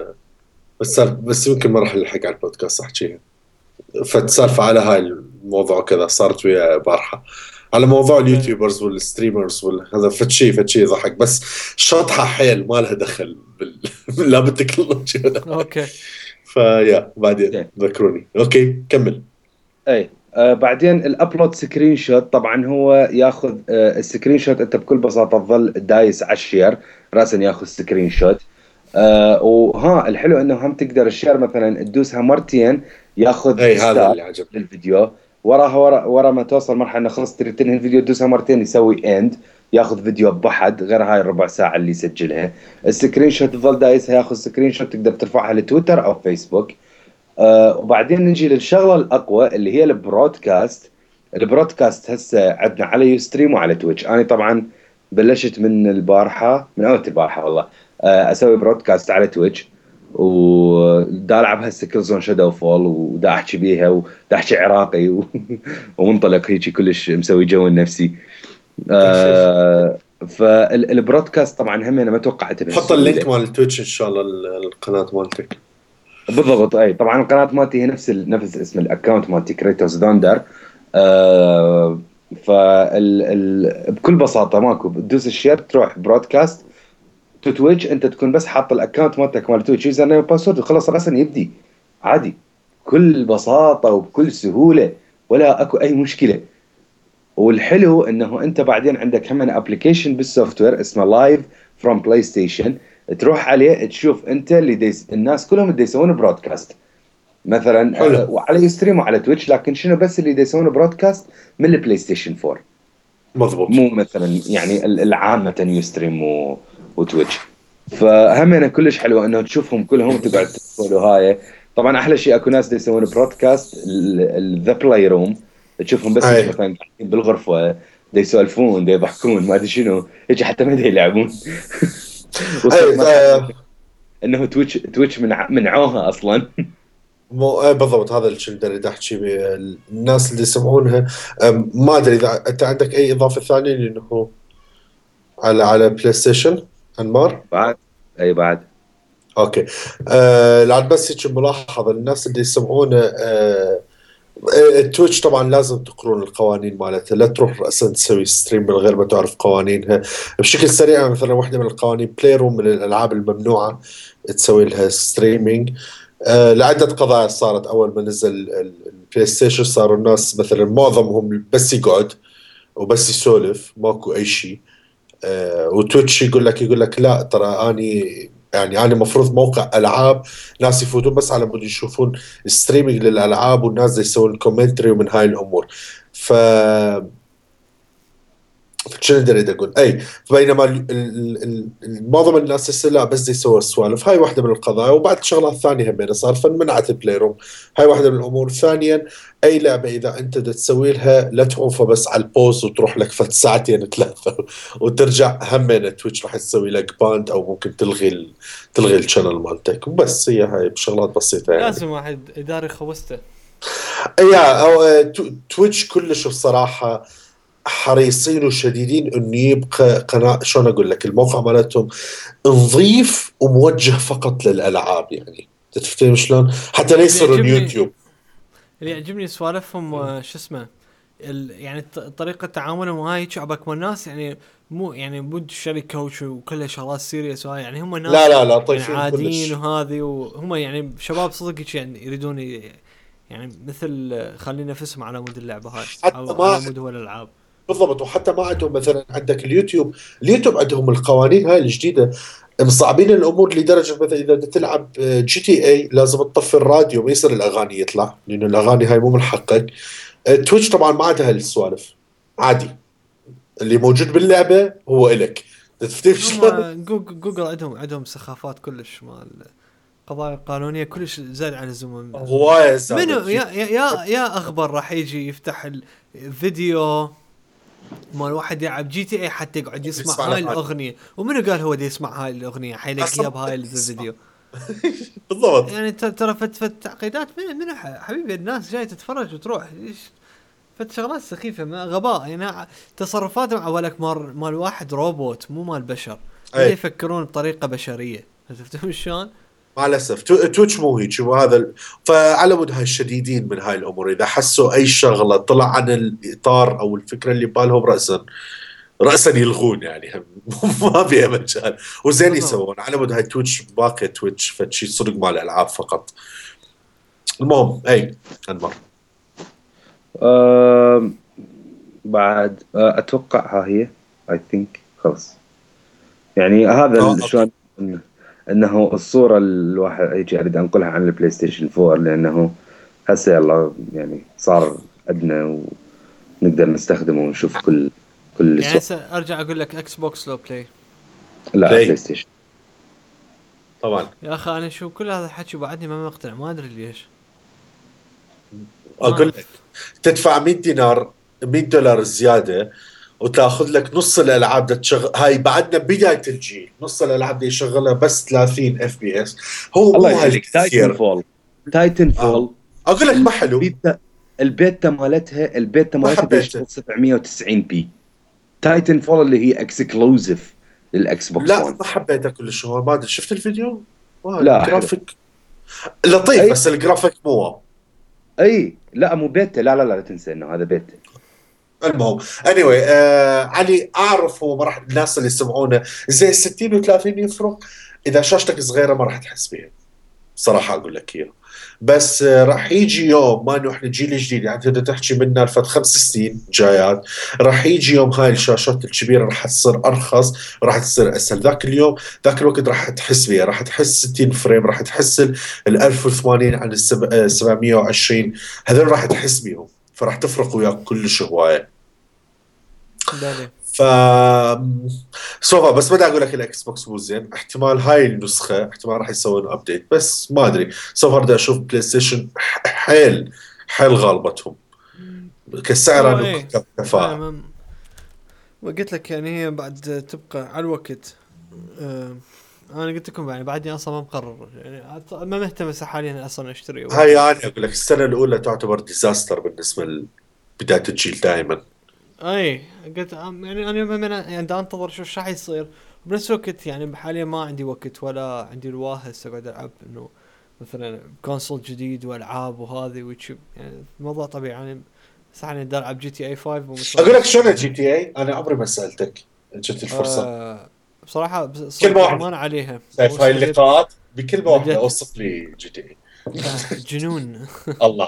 بس يمكن ما راح نلحق على البودكاست احكيها. فالسالفة على هاي الموضوع كذا صارت ويا بارحة، على موضوع اليوتيوبرز والستريمرز هذا فتشي ضحك، بس شطحة حيل ما لها دخل لا بالتكنولوجيا ولا هاي. اوكي. فيا بعدين زين. ذكروني. اوكي كمل. اي بعدين الابلود سكرين شوت، طبعا هو ياخذ السكرين شوت. انت بكل بساطه تظل دايس على الشير راسا ياخذ سكرين شوت. وها الحلو انه هم تقدر الشير مثلا تدوسها مرتين ياخذ اي هذا ستار اللي عجبني. للفيديو. وراها ورا ما توصل مرحله انه خلص تريد تنهي الفيديو تدوسها مرتين يسوي اند، ياخذ فيديو بحد غير هاي الربع ساعه اللي يسجلها. السكرين شوت تظل دايسها ياخذ سكرين شوت، تقدر ترفعها لتويتر او فيسبوك. وبعدين نجي للشغله الاقوى اللي هي البرودكاست. البرودكاست هسه عندنا على يوستريم وعلى تويتش. انا طبعا بلشت من البارحه، من اول البارحه والله، اسوي برودكاست على تويتش، ودا العب هسه كل زون شادو فول، ودا احكي بيها، ودا احكي عراقي ومنطلق هيك كلش مسوي جو النفسي. دشش. فالبرودكاست طبعا هم انا ما توقعت حط اللينك بهالسهوله. مال التويتش ان شاء الله، القناة مالتك. بالضبط. اي طبعا القناه مالتي هي نفس اسم الاكونت مالتي كريتوس دوندر. بكل بساطه ماكو تدوس الشير تروح برودكاست تو تويتش، انت تكون بس حاط الاكونت مالتك مال تويتش يوزر نيم وباسورد وخلص راسا يبدي عادي بكل بساطه وبكل سهوله، ولا اكو اي مشكله. والحلو انه انت بعدين عندك هم ابلكيشن بالسوفت وير اسمه لايف فروم بلاي ستيشن، تروح عليه تشوف انت اللي الناس كلهم اللي يسوون برودكاست مثلا حلو. وعلى يستريم وعلى تويتش، لكن شنو بس اللي يسوون برودكاست من البلاي ستيشن 4، مضبوط. مو مثلا يعني العامة يستريم وتويتش. فهم انا كلش حلوه انه تشوفهم كلهم تقعد تقولوا هاي. طبعا احلى شيء اكو ناس يسوون برودكاست ذا بلاي روم، تشوفهم بس اي مثلا قاعدين بالغرفه يسولفون يضحكون ما ادري شنو هيك، حتى ما يلعبون. وصلت اي مرحله انه تويتش منعوها اصلا. مو بالضبط هذا اللي كنت اريد احكي به. الناس اللي يسمعونها، ما ادري اذا انت عندك اي اضافه ثانيه، لانه على بلاي ستيشن انمار. بعد اي بعد اوكي. لعد بس هيك ملاحظه الناس اللي يسمعونه، التويتش طبعا لازم تقرون القوانين مالتها، لا تروح رأسا تسوي ستريم من غير ما تعرف قوانينها. بشكل سريع مثلا واحدة من القوانين بلاي روم من الألعاب الممنوعة تسوي لها ستريمينج. لعدة قضايا صارت أول ما نزل البلاي ستيشن، صاروا الناس مثلا معظمهم بس يقعد وبس يسولف ماكو أي شيء. وتويتش يقول لك لا ترى اني يعني انا مفروض موقع العاب، ناس يفوتون بس على مود يشوفون ستريمينج للالعاب، والناس يسوون كومنتري ومن هاي الامور. ف شنو اريد اقول؟ اي بينما معظم الناس يصير لا بس يسوي السوالف، هاي واحده من القضايا. وبعد شغلات ثانيه هم صار فمنعت البلاي روم، هاي واحده من الامور. ثانيا اي لعبه اذا انت بدك تسوي لها لا توقفها بس على البوز وتروح لك فت ساعتين ثلاثه وترجع، هم تويتش راح تسوي لك باند او ممكن تلغي تلغي الشانل مالتك. وبس هي هاي بشغلات بسيطه يعني. لازم واحد اداري خوسته. يا أو تويتش كلش بصراحه حريصين وشديدين انه يبقى قناة، شلون اقول لك، الموقع مالتهم نظيف وموجه فقط للالعاب، يعني تفتهم شلون؟ حتى لا اللي يصيرون يعجبني يوتيوب. اللي يعجبني سوالفهم شو اسمه يعني طريقة تعاملهم وهاي شعبك والناس يعني مو يعني مو شركة وكلها شغلات سيريس وهاي يعني هم لا ناس لا لا يعني طيفين عاديين كلش. وهذه وهم يعني شباب صدق يعني يريدون يعني مثل خلي نفسهم على مود اللعبة هاي حتى او ما على مود هو الالعاب. بالضبط، وحتى ما عندهم مثلا عندك اليوتيوب عندهم القوانين هاي الجديده مصعبين الامور لدرجه مثلا اذا بدك تلعب جي تي اي لازم تطفي الراديو، ما يصير الاغاني يطلع لانه الاغاني هاي مو من حقك. تويتش طبعا ما عندها هالسوالف، عادي اللي موجود باللعبه هو إلك، تفتهم هم شلون؟ جوجل عندهم سخافات كلش مال قضايا قانونية كلش زاد عن اللزوم. هواية منو زادت في. يا اخبر راح يجي يفتح الفيديو مال واحد يلعب جي تي اي حتى يقعد يسمع يسمع هاي الاغاني الاغنيه، ومنو قال هو دي يسمع هاي الاغنيه حيلك اصلا اياه ما بهاي بدك تسمع. الفيديو. بالضبط. يعني ترى فت تعقيدات من حبيبي الناس جاي تتفرج وتروح ايش فت شغلات سخيفه غباء يعني تصرفاتهم عوالك مال واحد روبوت مو مال بشر اي بدأ يفكرون بطريقه بشريه. تفهم شلون؟ مع الاسف تويتش مو هيك وهذا فعلى مود هاي الشديدين من هاي الامور، اذا حسوا اي شغله طلع عن الاطار او الفكره اللي ببالهم راسا يلغون يعني ما فيها مجال. وزين بالضبط. يسوون على مود هاي تويتش باقي تويتش فشي صدق مال العاب فقط. المهم اي انمر. آم، بعد اتوقع ها هي اي ثينك خلص. يعني هذا اوكي. شلون انه الصوره الواحد يجي اريد انقلها عن البلاي ستيشن 4 لانه هسه يلا يعني صار عندنا ونقدر نستخدمه ونشوف كل يعني الصور. هسه ارجع اقول لك اكس بوكس لو بلاي. لا بلاي بلاي ستيشن. طبعا. يا اخي انا شو كل هذا الحكي وبعدني ما مقتنع ما ادري ليش. ما اقول لك اعرف. تدفع 100 دينار، 100 دولار زياده وتاخذ لك نص الالعاب بدها تشغل. هاي بعدنا بدايه الجيل، نص الالعاب بدها يشغلها بس 30 اف بي اس. هو الله مو يخليك تايتن هالكثير. فول. تايتن آه. فول اقول لك ما حلو. البيتا ما مالتها حبيته. بيشتغل 790 بي. تايتن فول اللي هي اكسكلوزيف للاكس بوكس لا 1. ما حبيته كلش، هو ما ادري شفت الفيديو. لا حلو. الجرافيك لطيف اي بس الجرافيك مو واو. اي لا مو بيتا، لا تنسى انه هذا بيتا. المهم anyway علي اعرف هو ما راح الناس اللي يسمعونه زي 60 و30 يفرق. اذا شاشتك صغيره ما راح تحس بيها، صراحة أقول لك إياه. بس راح يجي يوم ما إنه إحنا جيل جديد، يعني تقدر تحكي منا لفت 5 سنين جايات، راح يجي يوم هاي الشاشات الكبيرة راح تصير أرخص، راح تصير أسهل. ذاك اليوم ذاك الوقت راح تحس بيها، راح تحس 60 فريم، راح تحس ال 1080 عن ال 720، هذول راح تحس بيهم، فراح تفرق وياك كلش هواية. بالي. ف سوف بس بدي اقول لك الاكس بوكس مو زين، احتمال هاي النسخه احتمال راح يسوون ابديت بس ما ادري. سوف بدي اشوف بلاي ستيشن حيل غالبتهم كسعر هو انه ايه ايه كفاءه. وقلت لك يعني هي بعد تبقى على الوقت. آه انا قلت لكم يعني بعدني اصلا ما مقرر يعني ما مهتم هسه حاليا اصلا اشتري هاي واحد. انا اقول لك السنه الاولى تعتبر ديزاستر بالنسبه لبدايه الجيل دائما. اي قلت يعني انا يعني دا انتظر شو راح يصير. بنفس الوقت يعني حاليا ما عندي وقت ولا عندي الواه هسه اقعد العب انه مثلا كونسول جديد والعاب وهذه ويتشوب يعني الموضوع طبيعي يعني. بس حاليا دا العب جي تي اي 5 اقول لك ومتونس شلون فيها. الجي تي اي، انا عمري ما سالتك، جت الفرصه. بصراحة كلمه صدق واحده، ادمان عليها شايف هاي بديت. اللقاءات بكلمه واحده بديت اوصف لي جي تي اي. جنون. الله.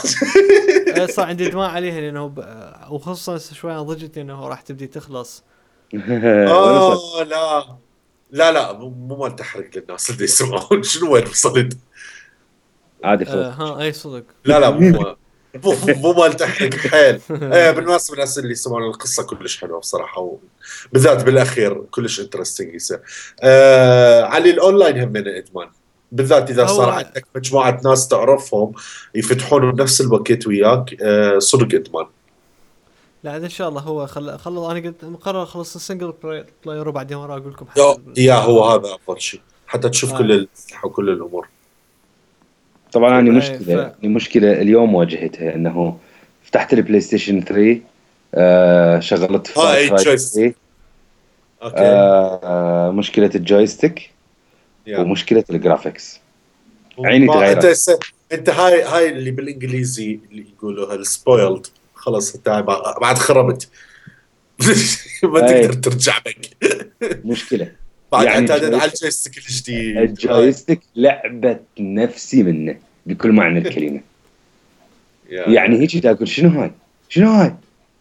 صار عندي ادمان عليها لانه وخصوصا شوي ضجت انه راح تبدي تخلص. وين وصلت؟ لا لا لا مو مال تحرق للناس اللي يسمعون. شنو وين وصلت؟ عادي خلص. ها اي صدق. لا لا مو مو مال تحرق حيل. بالمناسبة الناس اللي يسمعون القصة كلش حلوة بصراحة، بالذات بالأخير كلش انترستنج يصير. علي الأونلاين هم من إدمان، بالذات إذا صار هو عندك مجموعة ناس تعرفهم يفتحون بنفس الوقت وياك، صدق إدمان. لا عاد ان شاء الله هو خلص، انا قلت مقرر اخلص السنجل بلاير وبعدين ورا اقول لكم حتى يا هو هذا أفضل شيء حتى تشوف كل آه. الأسلحة وكل الأمور. طبعا أنا اي مشكلة اليوم واجهتها، انه فتحت البلاي ستيشن 3، شغلت فار أي كراي جويستيك. 3. أوكي. مشكلة الجويستيك يا ومشكلة الجرافيكس، عيني ما انت تغيرت. انت هاي اللي بالانجليزي اللي يقولوها السبويلد، خلاص انت بعد خربت. ما تقدر اي ترجع بك. مشكلة. بعد يعني اعتادت على الجويستيك الجديد هاي. الجويستيك لعبة نفسي منه بكل معنى الكلمة. يعني يا هيك تاكل شنو هاي، شنو هاي،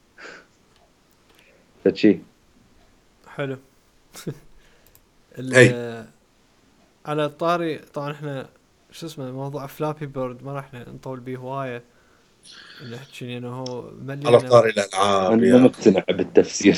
فشي. حلو. هي على الطاري طبعا احنا شو اسمه موضوع فلابي بيرد ما راح نطول بيه هوايه، نحكي انه هو على مليانه طاري الالعاب انا ما يا مقتنع بالتفسير.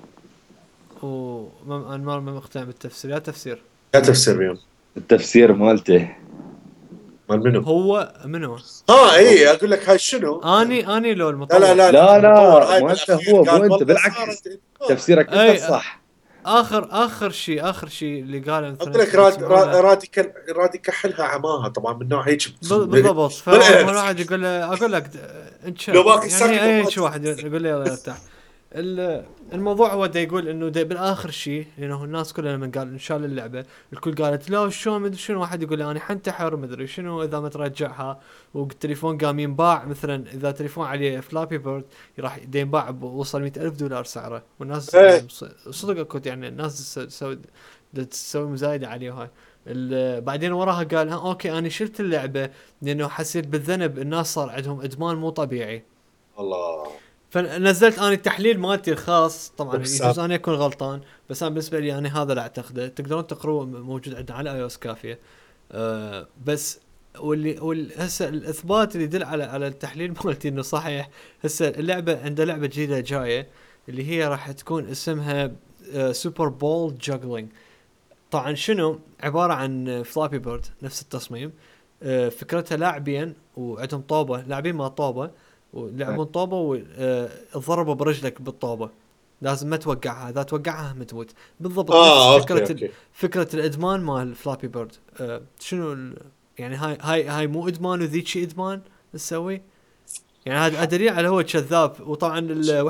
انا ما مقتنع بالتفسير، يا تفسير يا تفسير بيهم. التفسير مالته مال منو؟ هو منو؟ اي اقول لك هاي شنو. اني لو لا لا المطور. لا لا لا المطور لا هاي مالته بالاخير هو، مو قال انت، والله بالعكس صارت إدمان. تفسيرك انت اي الصح. اخر شيء اللي قاله مثلا اقول لك يسمونه راد يكحلها عماها طبعا من نوع هيك بالضبط. فالواحد يقول له اقول لك لو انشر باقي يعني ساكت اي ما شيء واحد يقول لي يلا ارتاح. الموضوع هو دا يقول انه دا بالاخر شيء، لانه الناس كلها لما قال ان شاء الله اللعبه الكل قالت لا شلون مدري شنو، واحد يقول لي انا حنتحر مدري شنو اذا ما ترجعها، والتليفون قام ينباع مثلا اذا تليفون عليه فلابي بيرد راح ينباع وصل $100,000 سعره، والناس ايه. يعني صدق كنت يعني الناس تسوي مزايده عليه هاي. بعدين وراها قال ها اوكي انا شلت اللعبه لانه حسيت بالذنب، الناس صار عندهم ادمان مو طبيعي. الله. فنزلت انا التحليل مالتي الخاص، طبعا حساب. يجوز انا اكون غلطان بس انا بالنسبه لي انا هذا لا اعتقده، تقدرون تقروه موجود عندنا على اي او اس كافيه. بس هسه الاثبات اللي يدل على التحليل مالتي انه صحيح. هسه اللعبه عنده لعبه جديده جايه اللي هي راح تكون اسمها سوبر بول جاجلينج. طبعا شنو عباره عن فلابي بيرد نفس التصميم. فكرتها لاعبين وعندهم طوبه، لاعبين مع طوبه ولعبون طوبه وضربوا برجلك بالطوبه، لازم ما توقعها، اذا توقعها هم تموت. بالضبط نفس اوكي اوكي. فكره الادمان مال فلابي بيرد. شنو يعني هاي مو ادمان وذيك شيء ادمان تسوي، يعني هذا دليل على هو كذاب. وطبعا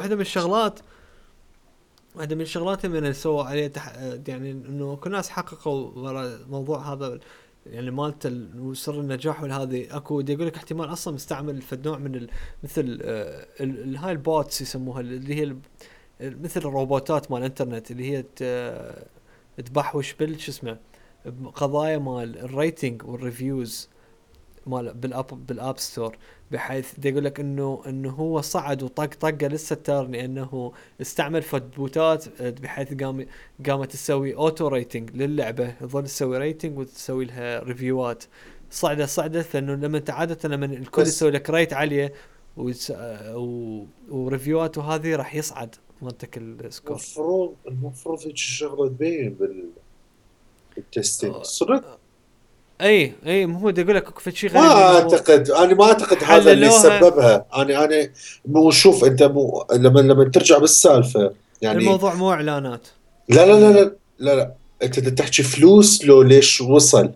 واحدة من الشغلات من سووا عليه يعني انه كل الناس حققوا ورا الموضوع هذا يعني مالته وسر النجاح، والهذه اكو يقول لك احتمال اصلا مستعمل في نوع من مثل هاي البوتس يسموها اللي هي مثل الروبوتات مال الانترنت اللي هي تبحوش شو اسمه قضايا مال الريتنج والريفيوز مال بالاب ستور، بحيث يقول لك انه هو صعد وطق طقه لسه ترني انه استعمل بوتات بحيث قامت تسوي اوتو ريتنج للعبه، تظل تسوي ريتنج وتسوي لها ريفيوات. صعدت لانه لما عاده لما الكل بس يسوي لك ريت عاليه وريفيوات وهذه راح يصعد مالتك السكور. المفروض هيك الشغله تبين بالتستنج صدق. اي مو هو يقول لك في شيء ما غريب انه هو اعتقد، انا ما اعتقد هذا اللي حللوها. سببها. انا مو شوف انت مو لما ترجع بالسالفه يعني. الموضوع مو اعلانات. لا لا لا لا لا لا، انت تحكي فلوس لو ليش وصل.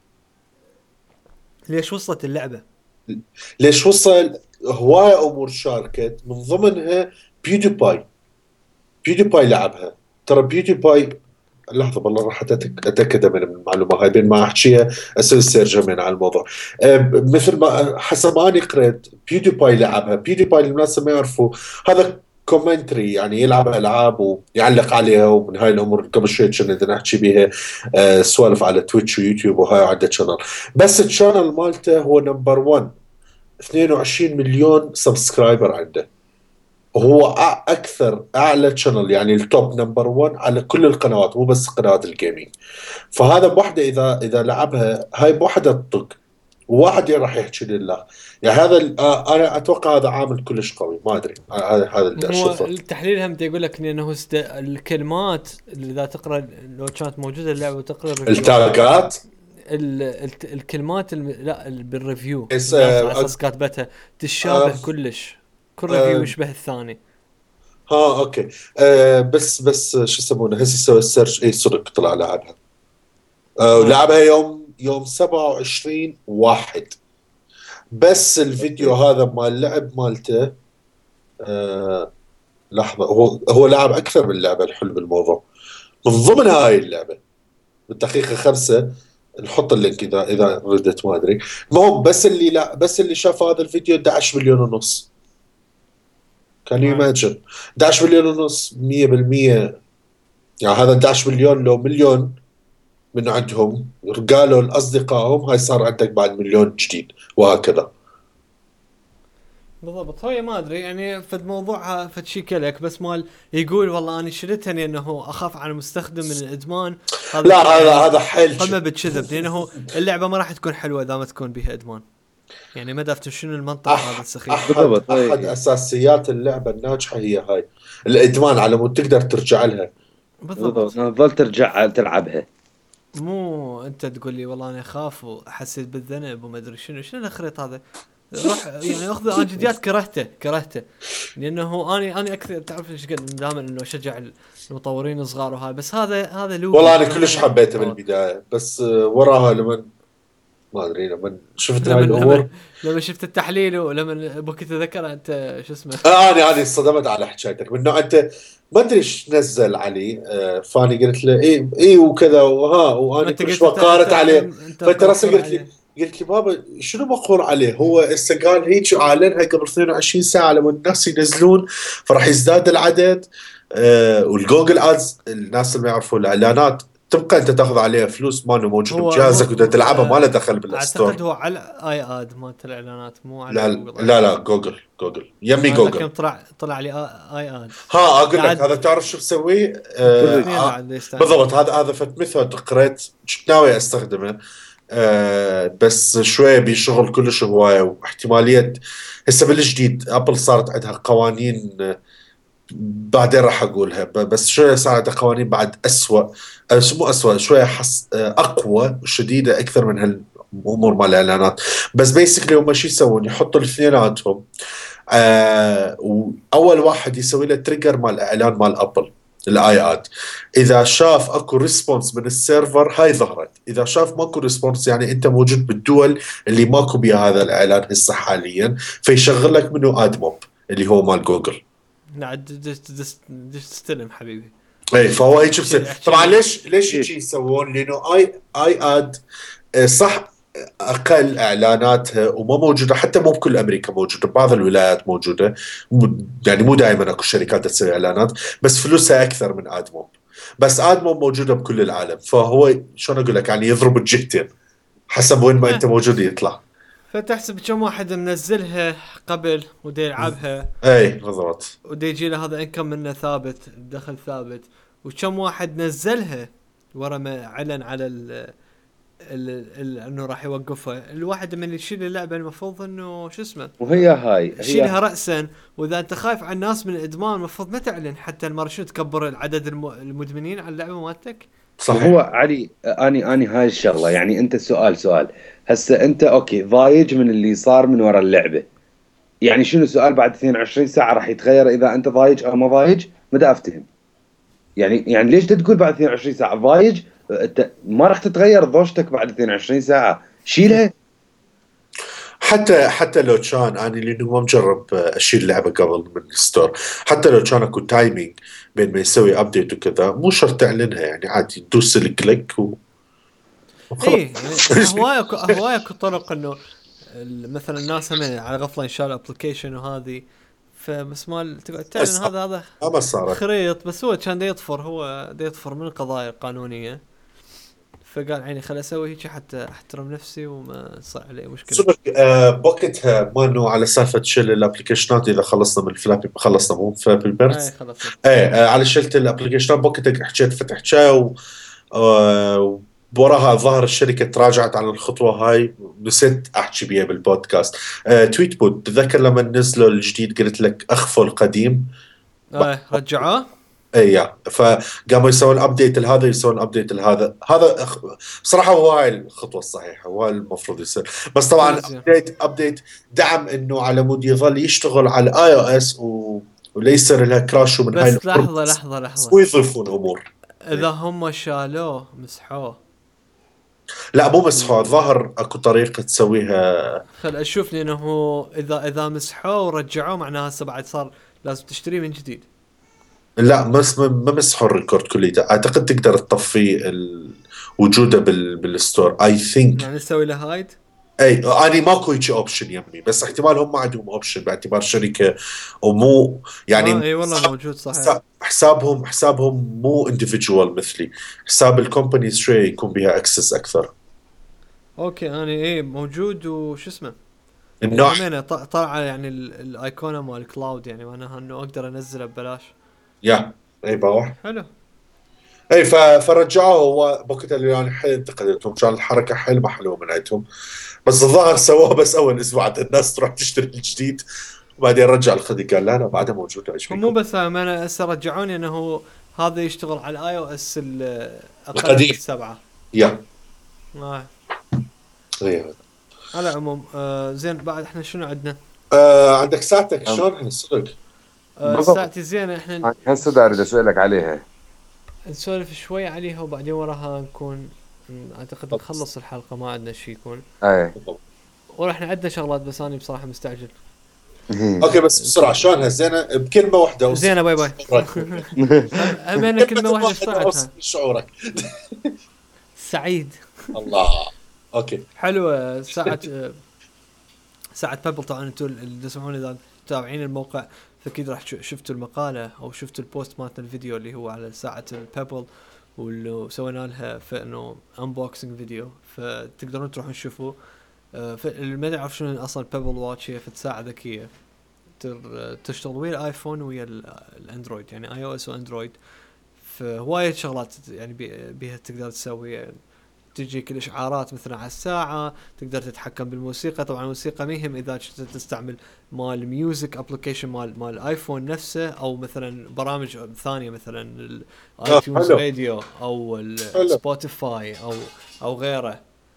ليش وصلت اللعبه؟ ليش وصل؟ هواية امور شاركت من ضمنها بيودي باي لعبها. ترى بيودي باي، لحظة بالله راح أتأكد من المعلومة هاي بين ما أحكيها، أسوي سيرش من على الموضوع. مثل ما حسب ما أنا قريت بيودي باي لعبها. بيودي باي للناس ما يعرفوا هذا كومنتري، يعني يلعب ألعاب ويعلق عليها ومن هاي الأمور. قبل شوي كنا نحكي بيها سوالف على تويتش ويوتيوب وهاي عنده شانل. بس الشانل مالته هو نمبر 1، 22 مليون سبسكرايبر عنده. هو اكثر اعلى شانل، يعني التوب نمبر 1 على كل القنوات مو بس قنوات الجيمنج. فهذا بوحده اذا لعبها هاي بوحده تطق. وواحد راح يحكي لي لا. يعني هذا انا اتوقع هذا عامل كلش قوي، ما ادري هذا اللي هو اشوفه. التحليل هم يقول لك انه الكلمات اللي اذا تقرا لو كانت موجوده اللعبه وتقرا الريفيوهات، التاجات الكلمات لا بالريفيو اس الناس على اساس كاتبتها تشابه كلش، كل ريفيو يشبه الثاني. ها اوكي. بس شو يسمونه هسه سوى السيرش، اي صدق طلع لعبها. ولعبها يوم 27 واحد. بس الفيديو هذا مال اللعب مالته لحظة، هو لعب أكثر من لعبة. الحلو بالموضوع من ضمن هاي اللعبة بالدقيقة 5 نحط اللينك إذا ردت، ما أدري. المهم بس اللي لا بس اللي شاف هذا الفيديو 11 مليون ونص. كان يماجن 11 مليون ونص 100%. يعني هذا 11 مليون لو مليون من عندهم قالوا لأصدقائهم، هاي صار عندك بعد مليون جديد، وهكذا. بالضبط. هو ما ادري يعني في الموضوع فد شيء كلك بس مال يقول والله انا شريتها لانه اخاف على المستخدم من الادمان. لا هذا حيل قمه بتكذب، لانه اللعبه ما راح تكون حلوه اذا ما تكون بها ادمان. يعني ما دافت شنو المنطق هذا السخيف. أحد أساسيات اللعبة الناجحة هي هاي الإدمان، على مود تقدر ترجع لها. بالضبط. تظل ترجع تلعبها. مو انت تقول لي والله انا اخاف وحسيت بالذنب وما ادري شنو الخريط هذا. روح يعني اخذ انا جديات كرهته لانه اني اكثر تعرف ايش قد دائما انه اشجع المطورين الصغار وهاي، بس هذا لوبي. والله أنا كلش حبيته بالبداية، بس وراها لما ما أدري لما شفت هاي الأمور. لما شفت التحليل ولما ابوك تذكر انت شو اسمه. أنا صدمت على حكايتك من نوع أنت ما أدري إيش نزل علي. فاني قلت له إيه وكذا وها، وأنا كل شوي قارت عليه. فأنت راسل قلت لي بابا شنو مقهور عليه؟ هو هسه قال هيك اعلنها قبل 22 ساعه لما الناس ينزلون فراح يزداد العدد. والجوجل ادز الناس اللي ما يعرفوا الاعلانات تبقى انت تاخذ عليها فلوس، ما انه موجود بجهازك وده تلعبها، ما له دخل بالاستور. اعتقد هو على اي اد مالت الاعلانات مو على لا جوجل. لا جوجل يمي جوجل. كم طلع لي اي اد. اقول لك هذا تعرف شو بسوي؟ بالضبط. هذا فت ميثود قريت كنت ناوي استخدمه. بس شوية بشغل كلش هواية واحتمالية. هسه بالجديد ابل صارت عندها قوانين، بعدين راح اقولها. بس شوية صار عندها قوانين بعد اسوأ، مو اسوأ شوية اقوى وشديدة اكثر من هالامور مال الاعلانات. بس بيسكلي هم شو يسوون؟ يحطوا الاثنيناتهم. واول واحد يسوي له تريجر مال اعلان مال ابل الاي اد. اذا شاف اكو ريسبونس من السيرفر هاي ظهرت، اذا شاف ماكو ريسبونس يعني انت موجود بالدول اللي ماكو بيها هذا الاعلان هسه حاليا، فيشغل لك منه اد موب اللي هو مال جوجل. لا تستلم حبيبي. اي فهو هيك بصير. طبعا ليش هيك يسوون؟ لانه اي اد صح اقل اعلاناتها وما موجوده، حتى مو بكل امريكا موجوده، ببعض الولايات موجوده. يعني مو دائما اكو شركات تسوي اعلانات، بس فلوسها اكثر من ادموب. بس ادموب موجوده بكل العالم، فهو شلون اقول لك يعني يضرب الجهتين حسب وين ما انت موجود يطلع. فتحسب كم واحد منزلها قبل ودي يلعبها. اي بالضبط. ودي يجي له هذا انكم منه ثابت، الدخل ثابت. وكم واحد نزلها ورا ما اعلن على انه راح يوقفها. الواحد من يشيل اللعبه المفروض انه شو اسمه، وهي هاي يشيلها راسا. واذا انت خايف على الناس من الادمان المفروض ما تعلن حتى المرشد تكبر العدد المدمنين على اللعبه مالتك. صحيح. هو علي اني هاي الشغله. يعني انت سؤال هسه انت اوكي ضايج من اللي صار من وراء اللعبه. يعني شنو سؤال بعد 22 ساعه راح يتغير اذا انت ضايج او ما ضايج؟ ما دا افتهم. يعني ليش تقول بعد 22 ساعه ضايج؟ انت ما راح تتغير ضوجتك بعد 22 ساعه، شيلها. حتى لو كان انا لانه ما مجرب اشيل لعبه قبل من الستور، حتى لو كان اكو تايمينج بين ما يسوي ابديت وكذا مو شرط تعلنها، يعني عادي تدوس الكليك ايه يعني هوايك طرق انه مثلا الناس هم على غفله انشاء الابلكيشن وهذه. فبس ما تقعد تعلن هذا ما صارت خريط. بس هو كان يطفر من القضايا القانونيه. فقال عيني خل اسوي هيك حتى احترم نفسي وما يصير علي مشكله. صدق بوكيتها ما انه على سالفه شيل الابلكيشنات. اذا خلصنا من الفلابي خلصنا مو فلابي بيرتس. خلصنا. على شلت الابلكيشنات بوكيتك حكيت فتح شاي وراها ظهر الشركة تراجعت عن الخطوة هاي، نسيت أحكي بيها بالبودكاست. تويت بوت، تذكر لما نزلوا الجديد قلت لك أخفوا القديم؟ رجعوه. اي فقاموا يسوون ابديت لهذا، يسوون ابديت لهذا. بصراحه هو هاي الخطوه الصحيحه، وهو المفروض يصير. بس طبعا زين. ابديت دعم انه على مود يظل يشتغل على الاي او اس ولا يصير لها كراش ومن هاي بس الأمور. لحظة ويضيفون امور. اذا هم شالوه مسحوه. لا مو مسحوع، الظاهر اكو طريقه تسويها. خل اشوف، لانه اذا مسحوه ورجعوه معناها هسه بعد صار لازم تشتريه من جديد. لا ما مسحوا الريكورد كليته، اعتقد تقدر تطفي وجوده بالستور اي ثينك. يعني نسوي له هايد. اي اني ماكو هيك اوبشن يمي، بس احتمال هم ما عندهم اوبشن باعتبار شركه ومو يعني اي والله موجود صحيح. حسابهم مو انديفيدوال مثلي. حساب الكومبانيز شوي يكون بها اكسس اكثر. اوكي انا موجود وش اسمه. النوع. همينه طالعه يعني الايقونه مال الكلاود، يعني معناها انه اقدر انزله ببلاش. يا اي باوح. حلو. اي فرجعوه. هو بوقتها اللي يعني حيل انتقدتهم، كان الحركه حيل ما حلوه من عندهم. بس الظاهر سووه بس اول اسبوع عند الناس تروح تشتري الجديد، وبعدين رجع الخدي قال لا بعدها موجوده ايش هم مو فيكم. بس انا هسه رجعوني انه هذا يشتغل على الاي او اس اقل من القديم. السبعة. يا آه. اي. على العموم زين. بعد احنا شنو عندنا؟ عندك ساعتك شلون صدق؟ بالضبط. ساعتي زينه. احنا أنا هسه داري اسالك عليها. نسولف شوي عليها وبعدين وراها نكون اعتقد نخلص الحلقه، ما عندنا شيء يكون. اي. ولا احنا عندنا شغلات بس انا بصراحه مستعجل. اوكي بس بسرعه، شلونها زينه بكلمه واحده زينه باي باي. همينه كلمه واحده ايش طلعتها؟ شعورك. سعيد. الله. اوكي حلوه ساعة بابل. طبعا انتم اللي تسمعون اذا متابعين الموقع فاكيد راح شفتوا المقالة او شفتوا البوست مالتنا الفيديو اللي هو على ساعة البابل، واللي سوينا لها فانه انبوكسنج فيديو، فتقدرون تروحون تشوفوا. اللي ما يعرف شنو اصلا بابل واتش، هي ساعة ذكية تشتغل ويا الايفون ويا الاندرويد، يعني اي او اس واندرويد. فهواية شغلات يعني بيها تقدر تسوي. تجيك الاشعارات مثلا على الساعه، تقدر تتحكم بالموسيقى. طبعا الموسيقى مهم اذا تستعمل مال ميوزك ابلكيشن مال ايفون نفسه، او مثلا برامج ثانيه مثلا الايتونز حلو. راديو او حلو. السبوتيفاي او غيره.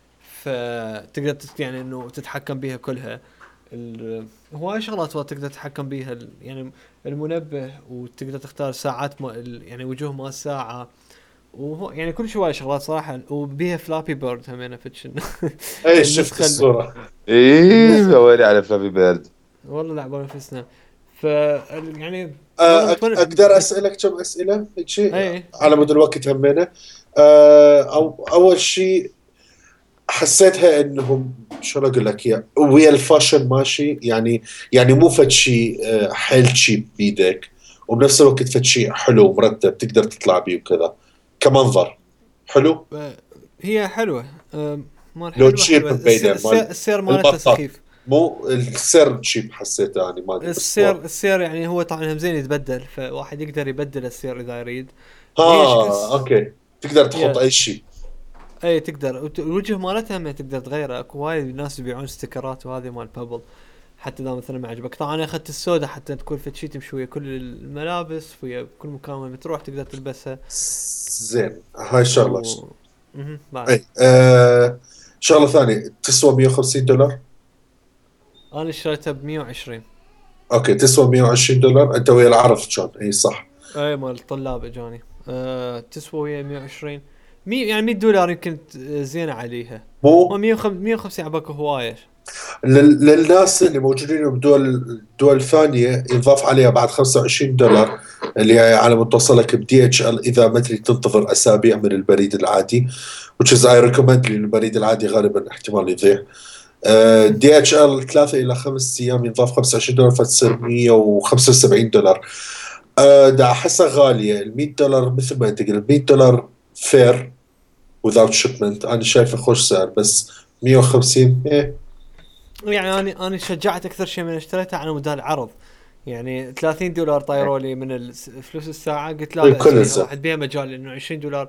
فتقدر يعني انه تتحكم بيها كلها. هواي شغلات تقدر تتحكم بيها، يعني المنبه، وتقدر تختار ساعات يعني وجوه مال الساعه، وهو يعني كل شوي شغلات صراحه. وبيها فلابي بيرد همينه فتشن. اي شفت الصوره. ايه يا ويلي على فلافي بيرد. والله لعبه نفسنا. يعني والله اقدر اسالك كم اسئله هيك شيء اي على مدى الوقت همينه. او اول شيء حسيتها انهم شلون اقول لك اياه ويا الفاشن ماشي، يعني مو فد شيء حيل تشيب بيدك، وبنفس الوقت فد شيء حلو مرتب تقدر تطلع بيه وكذا كمنظر حلو. هي حلوه. مال لو حلوه تشيب مبينه السير مالتها سخيف. مو السر تشيب حسيته يعني ما ادري بس السير يعني هو طبعا هم زين يتبدل، فواحد يقدر يبدل السير اذا يريد. اوكي تقدر تحط اي شيء. اي تقدر. الوجه مالتها ما تقدر تغيره. اكو وايد ناس يبيعون ستيكرات وهذه مال بابل، حتى اذا مثلا ما عجبك. طبعا انا اخذت السوداء حتى تكون فتشي تمشي ويا كل الملابس ويا كل مكان وين تروح تقدر تلبسها. زين هاي الشغله. بعد شغله ثانيه تسوى $150. انا اشتريتها ب 120. اوكي تسوى $120 انت ويا العرض كان اي صح. اي مال الطلاب اجاني. تسوى ويا 120 يعني $100 يمكن زينه عليها. مو 150 عباك هوايه. للناس اللي موجودين بدول ثانيه ينضاف عليها بعد $25 اللي هي على متصلك بدي اتش ال اذا ما تريد تنتظر اسابيع من البريد العادي which is I recommend. لان البريد العادي غالبا احتمال يضيع. دي اتش ال 3 الى 5 ايام ينضاف $25 فتصير $175. دا احسها غاليه. $100 مثل ما انت قلت $100 فير without shipment. انا شايفه خوش سعر، بس 150 ايه يعني انا شجعت اكثر شيء من اشتريتها على مدى العرض. يعني $30 طايروا لي من فلوس الساعه، قلت لا كل بأس الساعة. واحد بيها مجال، انه $20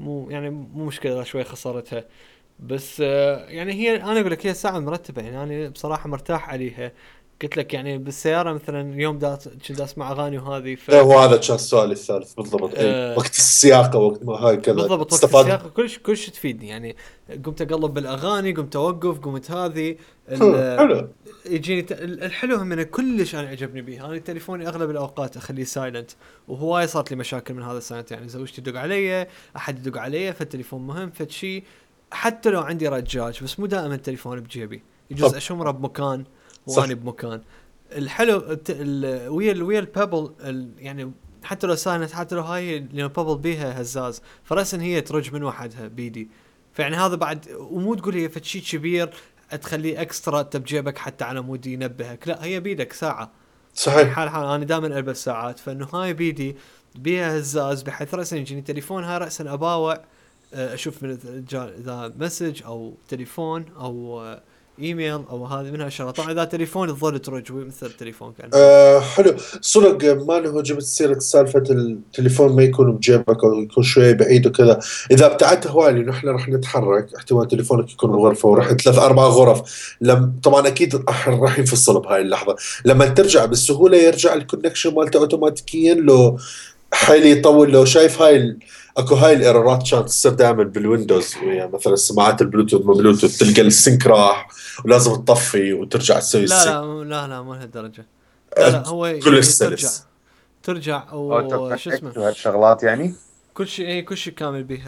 مو مشكله شوي خسارتها. بس يعني هي انا اقول لك هي ساعه مرتبه، يعني انا بصراحه مرتاح عليها. قلت لك يعني بالسياره مثلا اليوم كنت اسمع اغاني وهذه إيه، وهذا كان السؤال الثالث بالضبط. اي آه وقت السياقه، وقت ما هاي كذا بالضبط وقت استفاد. السياقه كلش تفيدني يعني. قمت اقلب بالاغاني، قمت اوقف، قمت هذه حلو. يجيني الحلو هم انه كلش انا عجبني بيه. انا تليفوني اغلب الاوقات اخليه سايلنت، وهواي صارت لي مشاكل من هذا السايلنت. يعني زوجتي تدق علي، احد يدق علي، فالتليفون مهم فد شيء، حتى لو عندي رجاج بس مو دائما التليفون بجيبي، يجوز طب اشمره بمكان صح. واني بمكان. الحلو ويا البابل يعني حتى لو سايلنت، حتى لو هاي لان بابل بيها هزاز، فرأسا هي ترج من وحدها بيدي. فيعني هذا بعد، ومو تقول هي فد شيء كبير تخليه اكسترا بجيبك حتى على مود ينبهك، لا هي بيدك ساعه. يعني صحيح. حال انا دائما البس ساعات، فانه هاي بيدي بيها هزاز، بحيث راسا يجيني تليفون هاي راسا اباوع اشوف من اذا مسج او تليفون او ايميل او هذه منها شغله. طبعا اذا تليفون تظل ترج مثل التليفون كانه بيدك. حلو. صدق ما له جبت سيرة سالفة التليفون ما يكون بجيبك أو يكون شوي بعيد وكذا. إذا ابتعدت هواي لأنه إحنا رح نتحرك، احتمال تليفونك يكون بغرفة ورح 3 4 غرف. طبعا أكيد راح ينفصل بهاي اللحظة. لما ترجع بالسهولة يرجع الكونكشن مالته أوتوماتيكيا. لو حيلي يطول، لو شايف اكو هاي الايرورات كانت تصير دائما بالويندوز، ويا مثلا سماعات البلوتوث ما بلوتوث تلقى السync راح ولازم تطفي وترجع تسوي لا السync. لا لا لا مو لهالدرجه. لا لا هو كل يعني ترجع السلس. اوتو وش اسمه، كونكت وهالشغلات يعني. كل شيء كامل بها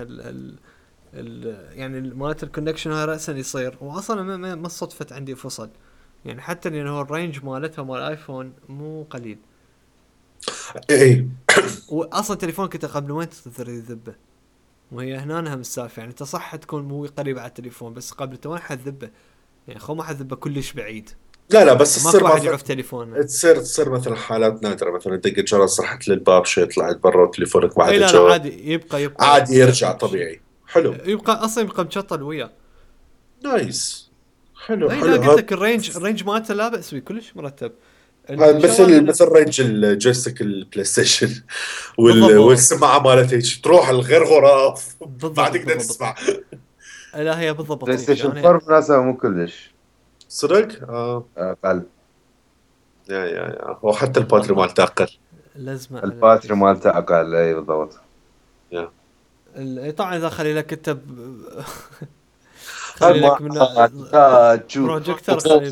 يعني مالت الكونكشن هاي راسا يصير. واصلا ما صدفت عندي فصل، يعني حتى لان هو الرينج مالتها مال الايفون مو قليل. اي. واصلا تليفون كنت قبل وين تقدر يذبه، وهي هنا هم السالفه. يعني تصح تكون مو قريب على التليفون، بس قبل وين حذبه، يعني خو ما حذبه كلش بعيد، لا لا، بس ماكو تصير واحد مثلا، يعرف تليفونه. تصير مثلا حالات نادرة، مثلا دق الجرس رحت للباب شيء طلعت برا وتليفونك اي بعد لا لا الجواب. عادي يبقى عادي يرجع طبيعي. حلو. يبقى اصلا يبقى مشطل وياه. نايس. حلو اي لا حلو. قلت لك الرينج مالته لا باس بيه، كلش مرتب. هذا الشغله من مثل رينج الجويستيك البلاي ستيشن بالضبط والسماعه مالته هيك تروح الغير غرف ما بالضبط تقدر بالضبط. تسمع. لا هي بالضبط بلاي هيك ستيشن انا 4 بالمناسبة مو كلش صدق اقل. يا هو حتى الباتري مالته اقل. لازمه على الباتري البيس. مالته اقل، اي بالضبط. يا طبعا اذا خلي لك انت خلي لك من المعالجات بروجيكتور خلي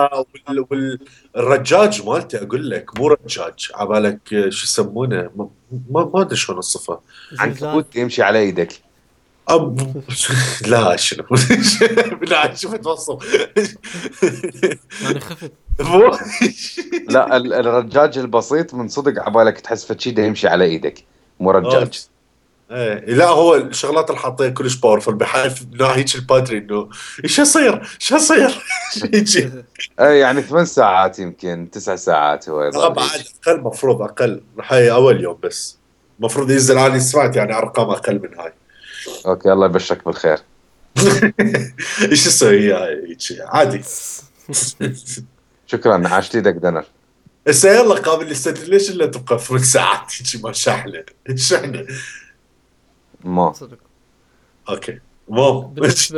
والرجاج مالته اقول لك مو رجاج عبالك شو يسمونه، ما ادري شلون اوصفه. زلزال. عنكبوت يمشي على ايدك. أب... لا شنو لا شوف توصف. انا خفت. لا الرجاج البسيط من صدق عبالك تحس فشي ده يمشي على ايدك، مو رجاج. ايه لا، هو الشغلات اللي حاطين كلش باورفل بحيث ناحية الباتري انه ايش يصير ايش يصير. هيجي. اي يعني 8 ساعات يمكن 9 ساعات هو لا يظل بعد هيك. اقل، مفروض اقل. هاي اول يوم بس المفروض ينزل. اني سمعت يعني ارقام اقل من هاي. اوكي الله يبشرك بالخير. ايش اسوي هيك عادي. شكرا عاشت ايدك دنر. هسه يلا قابل للستر، ليش الا تبقى 8 ساعات هيك ما شحنه شحنه. ما صدق. اوكي مو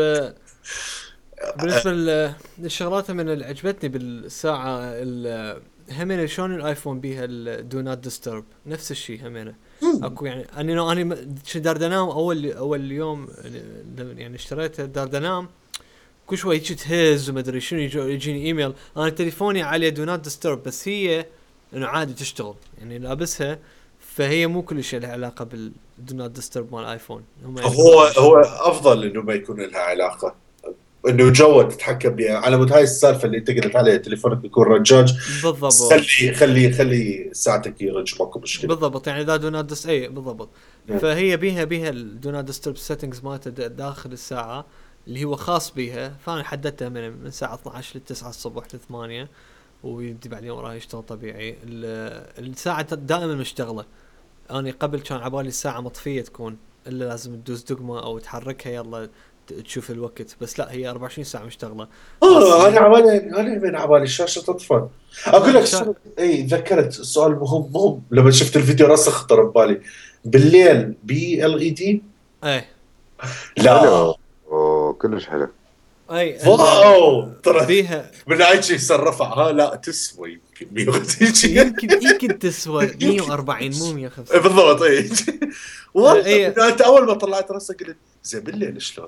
بالنسبه للشغلات من اللي عجبتني بالساعه همين شلون الايفون بيها الدو نوت ديسترب، نفس الشيء همين اكو. يعني انا دار انام اول يوم يعني اشتريته دار انام، كل شوي هيك تهز وما ادري شنو يجيني ايميل. انا تليفوني عليه دو نوت ديسترب، بس هي انه عادي تشتغل يعني لابسها، فهي مو كل شيء لها علاقه بالدو نوت ديسترب مال الايفون. هم هو افضل انه ما يكون لها علاقه، انه جوه تتحكم بها على مود هاي السالفه اللي انت قلت عليها تليفونك يكون رجاج. بالضبط خلي ساعتك يرج ماكو مشكله. بالضبط. يعني اذا دو نوت ديست اي بالضبط. فهي بيها الدو نوت ديسترب سيتنجز مالته داخل الساعه اللي هو خاص بيها. فانا حددتها من الساعه 12 ل 9 الصبح ل 8، ويدي بعدين وراها يشتغل طبيعي. الساعه دائما مشتغله. انا قبل كان عبالي الساعه مطفيه تكون، الا لازم تدوس دقمه او تحركها يلا تشوف الوقت، بس لا هي 24 ساعه مشتغله. انا من عبالي الشاشه تطفى. اقول لك اي تذكرت السؤال مهم لما شفت الفيديو راسه خطر ببالي. بالليل بي ال اي دي اي لا حلو. اوه كلش حلو. اي واو ترى بيها من عاد شيء رفع ها لا تسوى يمكن 150 يمكن تسوى 140 مو 150. بالضبط اي والله اي انت اول ما طلعت راسك قلت زين بالليل شلون؟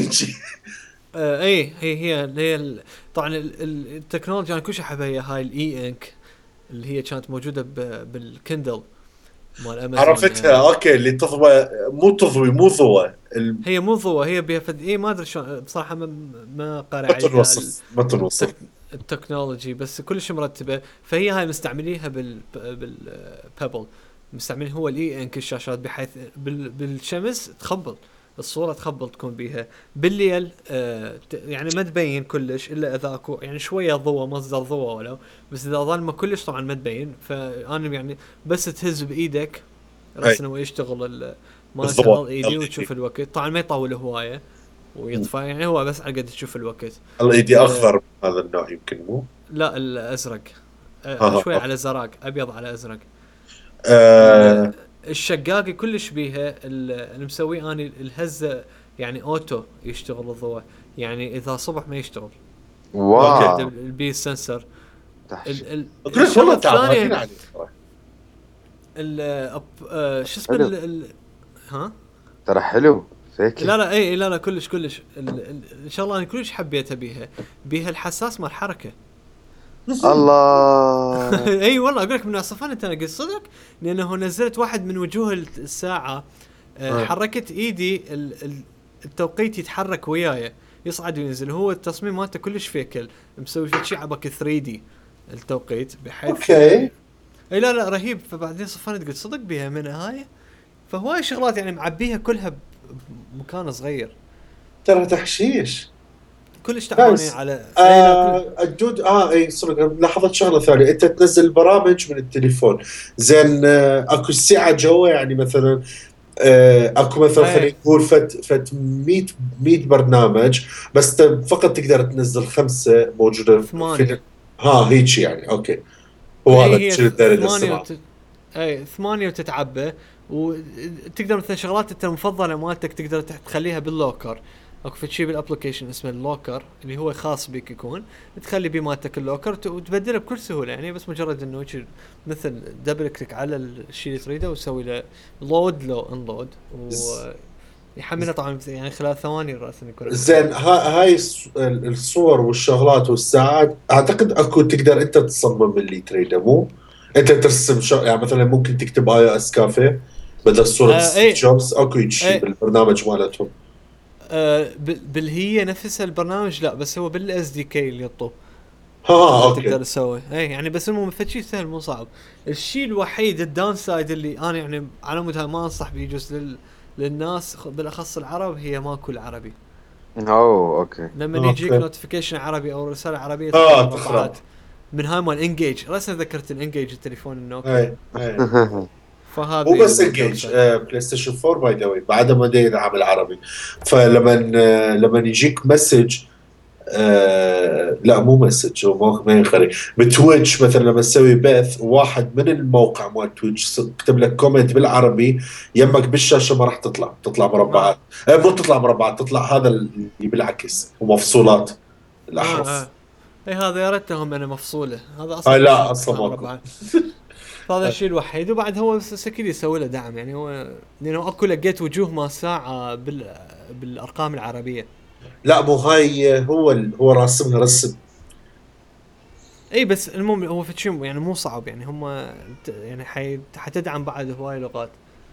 اي طبعا التكنولوجيا انا كل شيء احبها هي هاي الاي انك اللي هي كانت موجوده بالكندل مال امازون. عرفتها اوكي اللي تضوى مو ضوى هي مو ضوء، هي بها فد ما ادري شلون بصراحه ما قارئ ما عليها تنوصف ما تنوصف التكنولوجي، بس كلش مرتبه. فهي هاي مستعمليها بالبابل، مستعملين هو الاي انك الشاشات، بحيث بالشمس تخبل الصوره، تخبل تكون بيها بالليل يعني ما تبين كلش الا اذا اكو يعني شويه ضوء، مصدر ضوء ولو، بس اذا ظل ما كلش طبعا ما تبين. فانا يعني بس تهز بايدك أي. راسا ويشتغل ما الضوء ال ايدي وتشوف الوقت. طبعا ما يطول هوايه ويطفى، يعني هو بس على قد تشوف الوقت. الايدي اخضر من هذا النوع يمكن مو لا الازرق، ها ها شوي على زرق، ابيض على ازرق. آه الشقاقي كلش بيها اللي مسويه اني الهزه يعني اوتو يشتغل الضوء، يعني اذا صبح ما يشتغل. واو البي السنسر. تحشي. اقول لك الشغله والله تعبانين الثانيه عليه صراحه شو اسمه حلو. ها ترى حلو فيك. لا لا لا كلش ان شاء الله انا كلش حبيتها بيها الحساس مال الحركه. الله. اي والله اقول لك من صفنت انا قلت صدق، لانه نزلت واحد من وجوه الساعه حركت ايدي التوقيت يتحرك وياي، يصعد وينزل. هو التصميم مالته كلش فيكل، مسوي شيء عبك 3 دي التوقيت، بحيث اوكي اي لا رهيب. فبعدين صفنت قلت صدق بيها من هاي. فهواي شغلات يعني معبيها كلها بمكان صغير، ترى تحشيش كلش تعبانين بس على لا الدود اي صدق لاحظت شغله ثانيه، انت تنزل برامج من التليفون زين اكو الساعه جوا يعني مثلا اكو مثلا خلينا اي نقول فت 100 برنامج بس فقط تقدر تنزل 5 موجوده في 8. هيك يعني اوكي هو هذا هي الشيء اللي اريد 8 اسمعه اي 8 وتتعبى. وتقدر مثلا شغلات انت المفضله مالتك تقدر تخليها باللوكر. اكو في شيء بالابلكيشن اسمه اللوكر اللي هو خاص بك، يكون تخلي بيه مالتك اللوكر وتبدله بكل سهوله، يعني بس مجرد انه مثل دبل كليك على الشيء اللي تريده وتسوي له لود لو انلود ويحمله طبعا يعني خلال ثواني راسا يكون عندك. زين هاي الصور والشغلات والساعات اعتقد اكو تقدر انت تصمم اللي تريده مو انت ترسم يعني مثلا ممكن تكتب اي او اس كافيه بدل صورة ستيف اي جوبز اكو شيء اي بالبرنامج مالتهم بالهي نفسها البرنامج لا، بس هو بالاس دي كي اللي يطوه اوكي تقدر تسوي. اي يعني بس المهم فشي سهل مو صعب. الشيء الوحيد الداون سايد اللي انا يعني على مدها ما انصح بيجوز للناس بالاخص العرب، هي ماكو العربي. اوه اوكي. لما يجيك اوكي نوتيفيكيشن عربي او رساله عربيه تطلع تخرب مربعات من هاي مال انجيج. راسا ذكرت الانجيج التليفون النوكيا. اي مو فهذه بس الداون انجيج سايد. بلاي ستيشن 4 باي ذا واي بعدها ما يدعم العربي فلما لما يجيك مسج لا مو مسج هو ما ينقري بتويتش مثلا لما تسوي بث واحد من الموقع مال تويتش كتب لك كومنت بالعربي يمك بالشاشه ما راح تطلع مربعات مو تطلع مربعات تطلع هذا اللي بالعكس ومفصولات الاحرف اي هذا يا ريتهم انا مفصوله، هذا هاي اصلا لا مفصول اصلا تطلع ماكو مربعات. فهذا الشيء الوحيد. وبعد هو اكيد يسوي له دعم، يعني هو لانه اكو لقيت وجوه ما ساعه بالارقام العربيه. لا مو هاي هو راسمها رسم اي بس المهم هو في شيء يعني مو صعب، يعني هم يعني حتدعم بعد هواي لغات.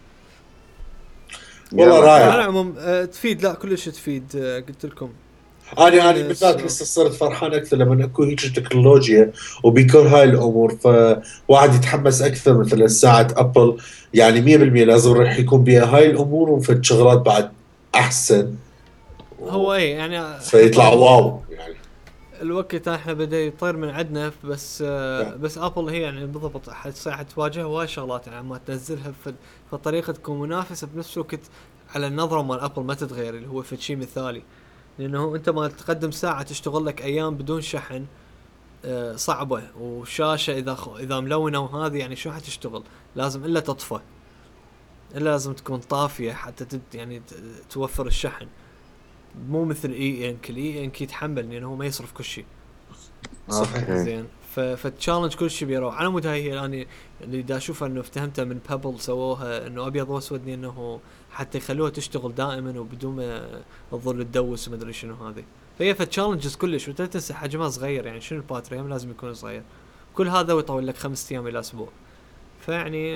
والله يلا على حلو. رائع العموم تفيد، لا كلش تفيد. قلت لكم انا كمان بالذات لسه صرت فرحان اكثر لما اكو هيك تكنولوجيا وبيكون هاي الامور فواحد يتحمس اكثر مثلا ساعه ابل يعني 100% لازم راح يكون بها هاي الامور وفي شغلات بعد احسن هو اي يعني احنا فيطلع طبعا واو يعني الوقت احنا بدا يطير من عندنا، بس بس ابل هي يعني بالضبط حتواجه هواي شغلات، يعني ما تنزلها في طريقه تكون منافسه بنفس الوقت على النظره مال ابل ما تتغير، اللي هو في شيء مثالي. لانه انت ما تقدم ساعه تشتغل لك ايام بدون شحن صعبه، وشاشه اذا ملونه، وهذه يعني شو حتشتغل؟ لازم الا تطفى. لازم تكون طافيه حتى يعني توفر الشحن، مو مثل اي انك يتحمل لانه هو ما يصرف كل شيء. صحيح. زين فالتشالنج كل شيء بيروح. على مود هاي يعني اللي دا اشوفها انه افتهمتها من بابل سووها انه ابيض واسود، انه حتى يخلوها تشتغل دائما وبدون ما تظل تدوس وما ادري شنو هذه. فهي فتشالنجز كلش، ولا تنسى حجمها صغير، يعني شنو الباتري هم لازم يكون صغير. كل هذا ويطول لك 5 ايام الى اسبوع. فيعني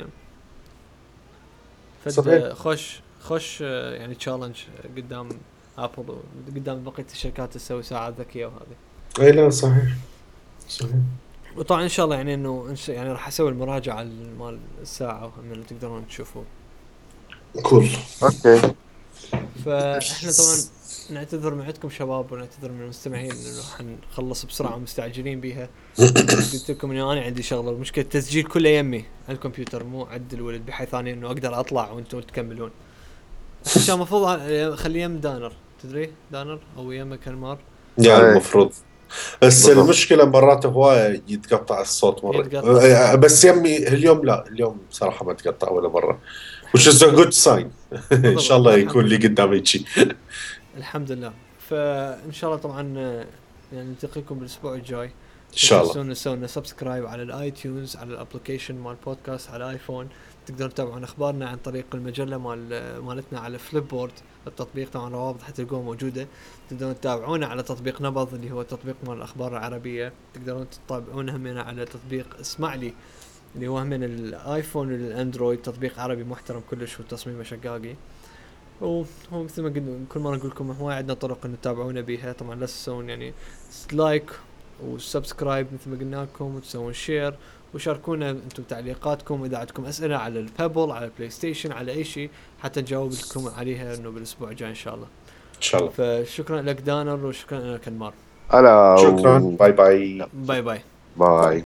صحيح. خوش يعني تشالنج قدام ابل وقدام بقيه الشركات تسوي ساعات ذكيه وهذه. اي لا صحيح صحيح. وطبعا ان شاء الله يعني انه يعني راح اسوي المراجعه مال الساعه وهم اللي تقدرون تشوفوه. كول. اوكي. فاحنا طبعا نعتذر من عندكم شباب ونعتذر من المستمعين انه حنخلص بسرعه ومستعجلين بيها. قلت لكم انه انا عندي شغله، المشكله التسجيل كله يمي على الكمبيوتر مو عند الولد، بحيث اني انه اقدر اطلع وانتم تكملون. عشان المفروض خلي يم دانر، تدري دانر او يمك انمار يعني المفروض، بس بالضبط. المشكلة مرات هواية يتقطع الصوت مرة. يتقطع. بس يمي اليوم لا، اليوم بصراحة ما تقطع ولا مرة. which is a good sign. إن شاء الله يكون لي قدامي شيء. الحمد لله. فإن شاء الله طبعا يعني نلتقيكم بالأسبوع الجاي. إن شاء الله. تنسون سبسكرايب على الايتيونز، على الابلكيشن مال بودكاست على الايفون. تقدرون تتابعون اخبارنا عن طريق المجله مالتنا على فليب بورد. التطبيق طبعا روابط حتلقوها موجوده. تقدرون تتابعونا على تطبيق نبض اللي هو تطبيق مال الاخبار العربيه. تقدرون تتابعونا همنا على تطبيق اسمعلي اللي هو من الايفون والاندرويد، تطبيق عربي محترم كلش وتصميمه شقاقي. وهو مثل ما قلنا كل مرة نقول لكم هو عندنا طرق ان تتابعونا بيها. طبعا لا تنسون يعني لايك وسبسكرايب مثل ما قلنا لكم، وتسوون شير وشاركونا انتم تعليقاتكم، اذا عندكم اسئله على البابل على البلاي ستيشن على اي شيء حتى نجاوب لكم عليها انه بالاسبوع الجاي ان شاء الله. إن شاء الله. فشكرا لك دانر وشكرا لك انمار. شكرا. باي باي. باي باي. باي.